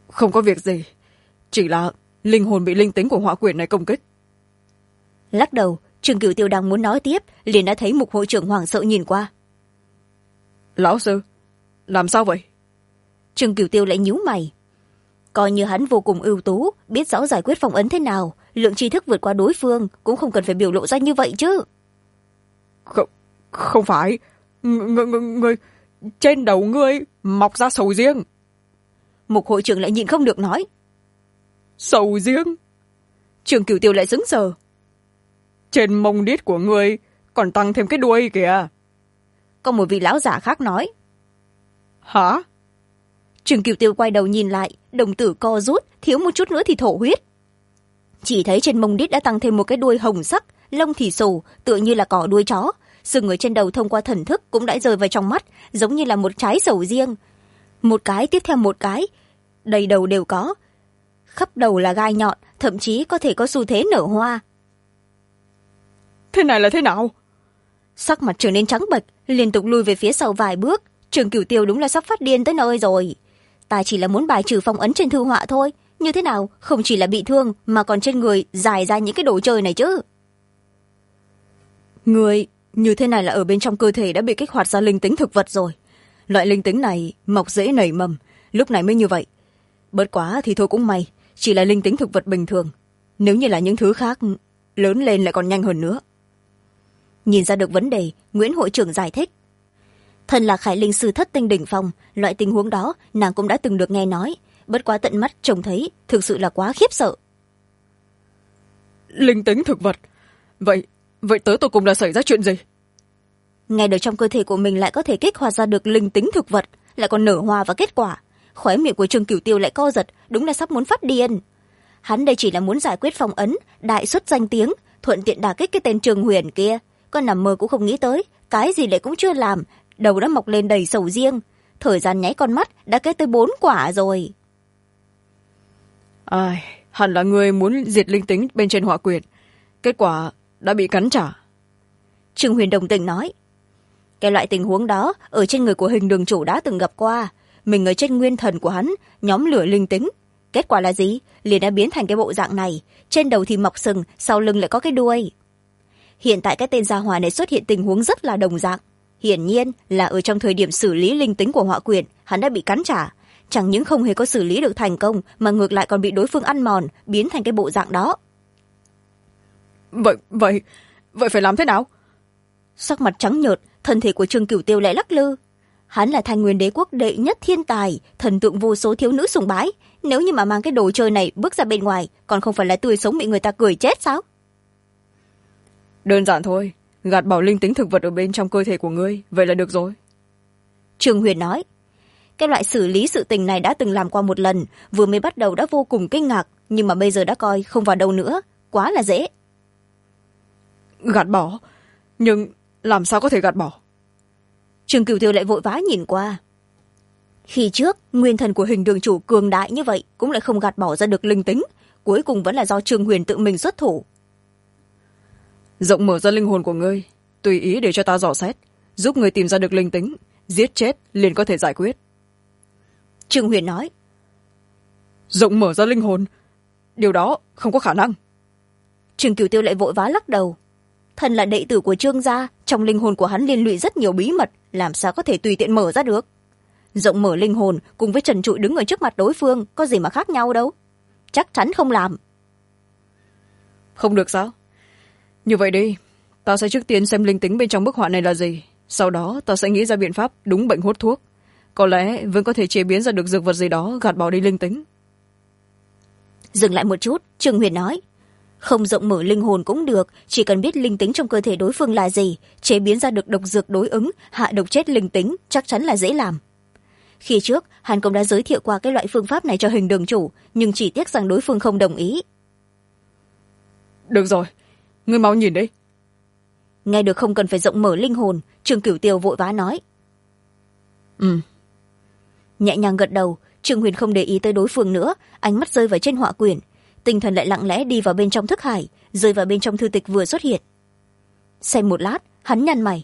không có việc gì, chỉ là linh hồn bị linh tính của họa quyển này công kích. Lắc đầu, Trương Cửu Tiêu đang muốn nói tiếp liền đã thấy Mục hội trưởng hoảng sợ nhìn qua. Lão sư, làm sao vậy? Trương Cửu Tiêu lại nhíu mày. Coi như hắn vô cùng ưu tú, biết rõ giải quyết phong ấn thế nào, lượng tri thức vượt qua đối phương cũng không cần phải biểu lộ ra như vậy chứ. Không phải, ngươi trên đầu ngươi mọc ra sầu riêng. Mục hội trưởng lại nhịn không được nói. Sầu riêng? Trương Cửu Tiêu lại sững sờ. Trên mông đít của ngươi còn tăng thêm cái đuôi kìa. Có một vị lão giả khác nói. Hả? Trương Cửu Tiêu quay đầu nhìn lại, đồng tử co rút, thiếu một chút nữa thì thổ huyết. Chỉ thấy trên mông đít đã tăng thêm một cái đuôi hồng sắc, lông thì xù, tựa như là cỏ đuôi chó. Sừng ở trên đầu thông qua thần thức cũng đã rơi vào trong mắt, giống như là một trái sầu riêng. Một cái tiếp theo một cái, đầy đầu đều có. Khắp đầu là gai nhọn, thậm chí có thể có xu thế nở hoa. Thế này là thế nào? Sắc mặt trở nên trắng bệch, liên tục lùi về phía sau vài bước. Trương Cửu Tiêu đúng là sắp phát điên tới nơi rồi. Ta chỉ là muốn bài trừ phong ấn trên thư họa thôi, như thế nào không chỉ là bị thương mà còn trên người dài ra những cái đồ chơi này chứ. Người như thế này là ở bên trong cơ thể đã bị kích hoạt ra linh tính thực vật rồi. Loại linh tính này mọc dễ nảy mầm, lúc này mới như vậy. Bớt quá thì thôi cũng may, chỉ là linh tính thực vật bình thường. Nếu như là những thứ khác, lớn lên lại còn nhanh hơn nữa. Nhìn ra được vấn đề, Nguyễn hội trưởng giải thích. Thân là Khải Linh sư thất tinh đỉnh phong, loại tình huống đó nàng cũng đã từng được nghe nói, bất quá tận mắt trông thấy thực sự là quá khiếp sợ. Linh tính thực vật? Vậy tới tột cùng là xảy ra chuyện gì? Ngay được trong cơ thể của mình lại có thể kích hoạt ra được linh tính thực vật, lại còn nở hoa và kết quả. Khóe miệng của Trương Cửu Tiêu lại co giật, đúng là sắp muốn phát điên. Hắn đây chỉ là muốn giải quyết phong ấn, đại xuất danh tiếng, thuận tiện đả kích cái tên Trường Huyền kia. Con nằm mơ cũng không nghĩ tới, cái gì lại cũng chưa làm, đầu đã mọc lên đầy sầu riêng. Thời gian nháy con mắt đã kết tới 4 quả rồi. Ai, hẳn là người muốn diệt linh tính bên trên họa quyển, kết quả đã bị cắn trả. Trương Huyền đồng tình nói. Cái loại tình huống đó ở trên người của Hình đường chủ đã từng gặp qua. Mình ở trên nguyên thần của hắn nhóm lửa linh tính, kết quả là gì? Liền đã biến thành cái bộ dạng này, trên đầu thì mọc sừng, sau lưng lại có cái đuôi. Hiện tại cái tên gia hỏa này xuất hiện tình huống rất là đồng dạng. Hiển nhiên là ở trong thời điểm xử lý linh tính của họa quyển, hắn đã bị cắn trả. Chẳng những không hề có xử lý được thành công, mà ngược lại còn bị đối phương ăn mòn, biến thành cái bộ dạng đó. Vậy phải làm thế nào? Sắc mặt trắng nhợt, thân thể của Trương Cửu Tiêu lại lắc lư. Hắn là Thanh Nguyên Đế quốc đệ nhất thiên tài, thần tượng vô số thiếu nữ sùng bái. Nếu như mà mang cái đồ chơi này bước ra bên ngoài, còn không phải là tươi sống bị người ta cười chết sao? Đơn giản thôi, gạt bỏ linh tính thực vật ở bên trong cơ thể của ngươi, vậy là được rồi. Trương Huyền nói. Cái loại xử lý sự tình này đã từng làm qua một lần, vừa mới bắt đầu đã vô cùng kinh ngạc, nhưng mà bây giờ đã coi không vào đâu nữa, quá là dễ. Gạt bỏ? Nhưng làm sao có thể gạt bỏ? Trương Cửu Tiêu lại vội vã nhìn qua. Khi trước, nguyên thần của Hình đường chủ cường đại như vậy cũng lại không gạt bỏ ra được linh tính, cuối cùng vẫn là do Trương Huyền tự mình xuất thủ. Rộng mở ra linh hồn của ngươi, tùy ý để cho ta dò xét, giúp ngươi tìm ra được linh tính, giết chết liền có thể giải quyết. Trương Huyền nói. Rộng mở ra linh hồn? Điều đó không có khả năng. Trương Cửu Tiêu lại vội vã lắc đầu. Thân là đệ tử của Trương gia, trong linh hồn của hắn liên lụy rất nhiều bí mật, làm sao có thể tùy tiện mở ra được. Rộng mở linh hồn cùng với trần trụi đứng ở trước mặt đối phương có gì mà khác nhau đâu. Chắc chắn không làm. Không được sao? Như vậy đi, ta sẽ trước tiên xem linh tính bên trong bức họa này là gì, sau đó ta sẽ nghĩ ra biện pháp đúng bệnh hút thuốc. Có lẽ vẫn có thể chế biến ra được dược vật gì đó gạt bỏ đi linh tính. Dừng lại một chút, Trương Huyền nói. Không rộng mở linh hồn cũng được, chỉ cần biết linh tính trong cơ thể đối phương là gì, chế biến ra được độc dược đối ứng, hạ độc chết linh tính, chắc chắn là dễ làm. Khi trước, hắn cũng đã giới thiệu qua cái loại phương pháp này cho Hình đường chủ, nhưng chỉ tiếc rằng đối phương không đồng ý. Được rồi, ngươi mau nhìn đi. Nghe được không cần phải rộng mở linh hồn, Trương Cửu Tiêu vội vã nói. Nhẹ nhàng gật đầu, Trương Huyền không để ý tới đối phương nữa, ánh mắt rơi vào trên họa quyển, tinh thần lại lặng lẽ đi vào bên trong thức hải, rơi vào bên trong thư tịch vừa xuất hiện. Xem một lát, hắn nhăn mày.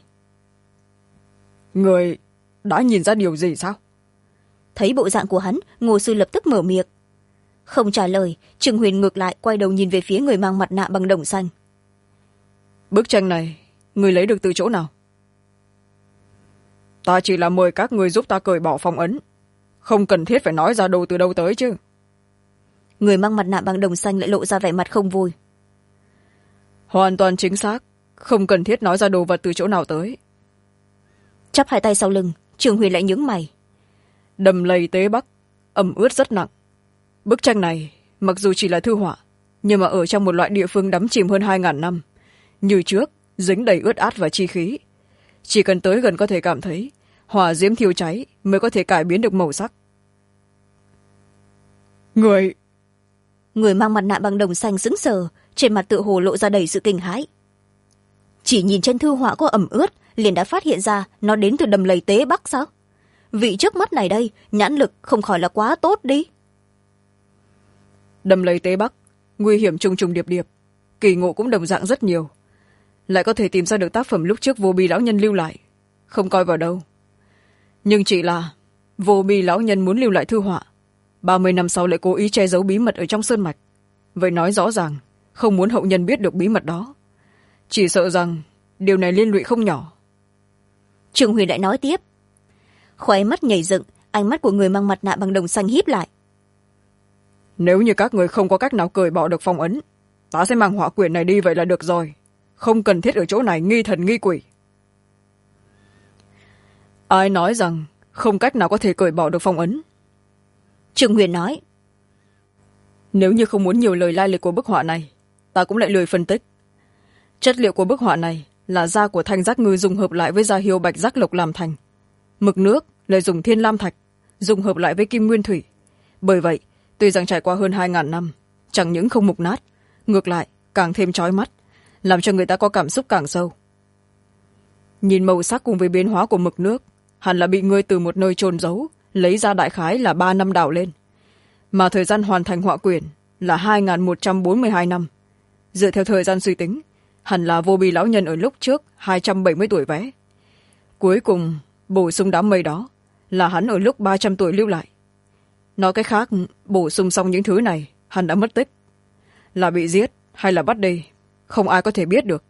Người đã nhìn ra điều gì sao? Thấy bộ dạng của hắn, Ngô sư lập tức mở miệng. Không trả lời, Trương Huyền ngược lại quay đầu nhìn về phía người mang mặt nạ bằng đồng xanh. Bức tranh này người lấy được từ chỗ nào? Ta chỉ là mời các người giúp ta cởi bỏ phong ấn, không cần thiết phải nói ra đồ từ đâu tới chứ. Người mang mặt nạ bằng đồng xanh lại lộ ra vẻ mặt không vui. Hoàn toàn chính xác, không cần thiết nói ra đồ vật từ chỗ nào tới. Chắp hai tay sau lưng, Trương Huyền lại nhướng mày. Đầm lầy tế bắc, ẩm ướt rất nặng. Bức tranh này mặc dù chỉ là thư họa, nhưng mà ở trong một loại địa phương đắm chìm hơn 2000 năm, như trước dính đầy ướt át và chi khí. Chỉ cần tới gần có thể cảm thấy hỏa diễm thiêu cháy mới có thể cải biến được màu sắc. Người mang mặt nạ bằng đồng xanh sững sờ, trên mặt tựa hồ lộ ra đầy sự kinh hãi. Chỉ nhìn trên thư họa có ẩm ướt liền đã phát hiện ra nó đến từ đầm lầy tế bắc sao? Vị trước mắt này đây nhãn lực không khỏi là quá tốt đi. Đầm lầy tế bắc nguy hiểm trùng trùng điệp điệp, kỳ ngộ cũng đồng dạng rất nhiều, lại có thể tìm ra được tác phẩm lúc trước vô bi lão nhân lưu lại, không coi vào đâu. Nhưng chỉ là vô bi lão nhân muốn lưu lại thư họa, 30 năm sau lại cố ý che giấu bí mật ở trong sơn mạch, vậy nói rõ ràng không muốn hậu nhân biết được bí mật đó. Chỉ sợ rằng điều này liên lụy không nhỏ. Trương Huyền lại nói tiếp. Khóe mắt nhảy dựng, ánh mắt của người mang mặt nạ bằng đồng xanh híp lại. Nếu như các người không có cách nào cởi bỏ được phong ấn, ta sẽ mang họa quyển này đi vậy là được rồi, không cần thiết ở chỗ này nghi thần nghi quỷ. Ai nói rằng không cách nào có thể cởi bỏ được phong ấn? Trương Huyền nói. Nếu như không muốn nhiều lời lai lịch của bức họa này, ta cũng lại lười phân tích. Chất liệu của bức họa này là da của thanh giác ngư dùng hợp lại với da hiêu bạch giác lộc làm thành. Mực nước lại dùng thiên lam thạch dùng hợp lại với kim nguyên thủy. Bởi vậy tuy rằng trải qua hơn 2000 năm, chẳng những không mục nát, ngược lại càng thêm chói mắt, làm cho người ta có cảm xúc càng sâu. Nhìn màu sắc cùng với biến hóa của mực nước, hẳn là bị ngươi từ một nơi chôn giấu lấy ra đại khái là 3 năm đào lên, mà thời gian hoàn thành họa quyển là 2142 năm. Dựa theo thời gian suy tính, hẳn là vô bi lão nhân ở lúc trước 270 tuổi vẽ. Cuối cùng bổ sung đám mây đó là hắn ở lúc 300 tuổi lưu lại. Nói cách khác, bổ sung xong những thứ này hắn đã mất tích, là bị giết hay là bắt đi, không ai có thể biết được.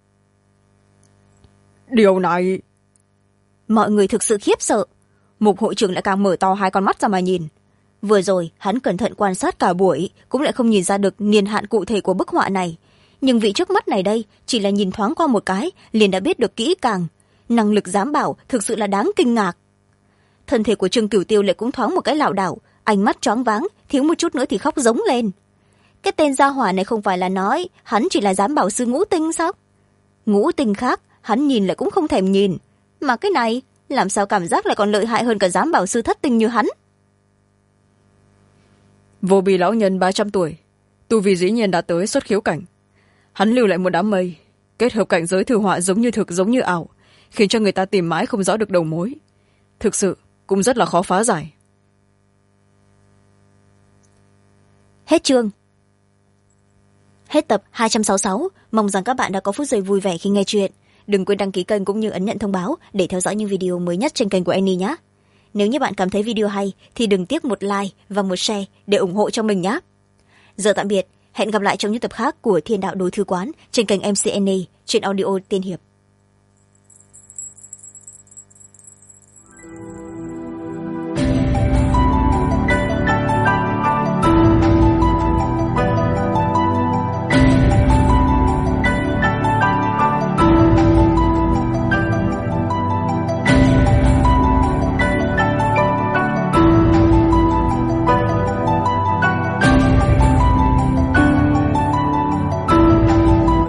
Điều này... Mọi người thực sự khiếp sợ. Mục hội trưởng lại càng mở to hai con mắt ra mà nhìn. Vừa rồi hắn cẩn thận quan sát cả buổi cũng lại không nhìn ra được niên hạn cụ thể của bức họa này, nhưng vị trước mắt này đây chỉ là nhìn thoáng qua một cái liền đã biết được kỹ càng. Năng lực giám bảo thực sự là đáng kinh ngạc. Thân thể của Trương Cửu Tiêu lại cũng thoáng một cái lảo đảo, ánh mắt choáng váng, thiếu một chút nữa thì khóc giống lên. Cái tên gia hỏa này không phải là nói hắn chỉ là giám bảo sư ngũ tinh sao? Ngũ tinh khác hắn nhìn lại cũng không thèm nhìn, mà cái này làm sao cảm giác lại còn lợi hại hơn cả giám bảo sư thất tinh như hắn. Vô bi lão nhân 300 tuổi, tu vi dĩ nhiên đã tới xuất khiếu cảnh. Hắn lưu lại một đám mây, kết hợp cảnh giới thư họa giống như thực giống như ảo, khiến cho người ta tìm mãi không rõ được đầu mối. Thực sự cũng rất là khó phá giải. Hết chương. Hết tập 266. Mong rằng các bạn đã có phút giây vui vẻ khi nghe chuyện. Đừng quên đăng ký kênh cũng như ấn nhận thông báo để theo dõi những video mới nhất trên kênh của Annie nhé. Nếu như bạn cảm thấy video hay thì đừng tiếc một like và một share để ủng hộ cho mình nhé. Giờ tạm biệt, hẹn gặp lại trong những tập khác của Thiên Đạo Đối Thư Quán trên kênh MC Annie trên audio Tiên Hiệp.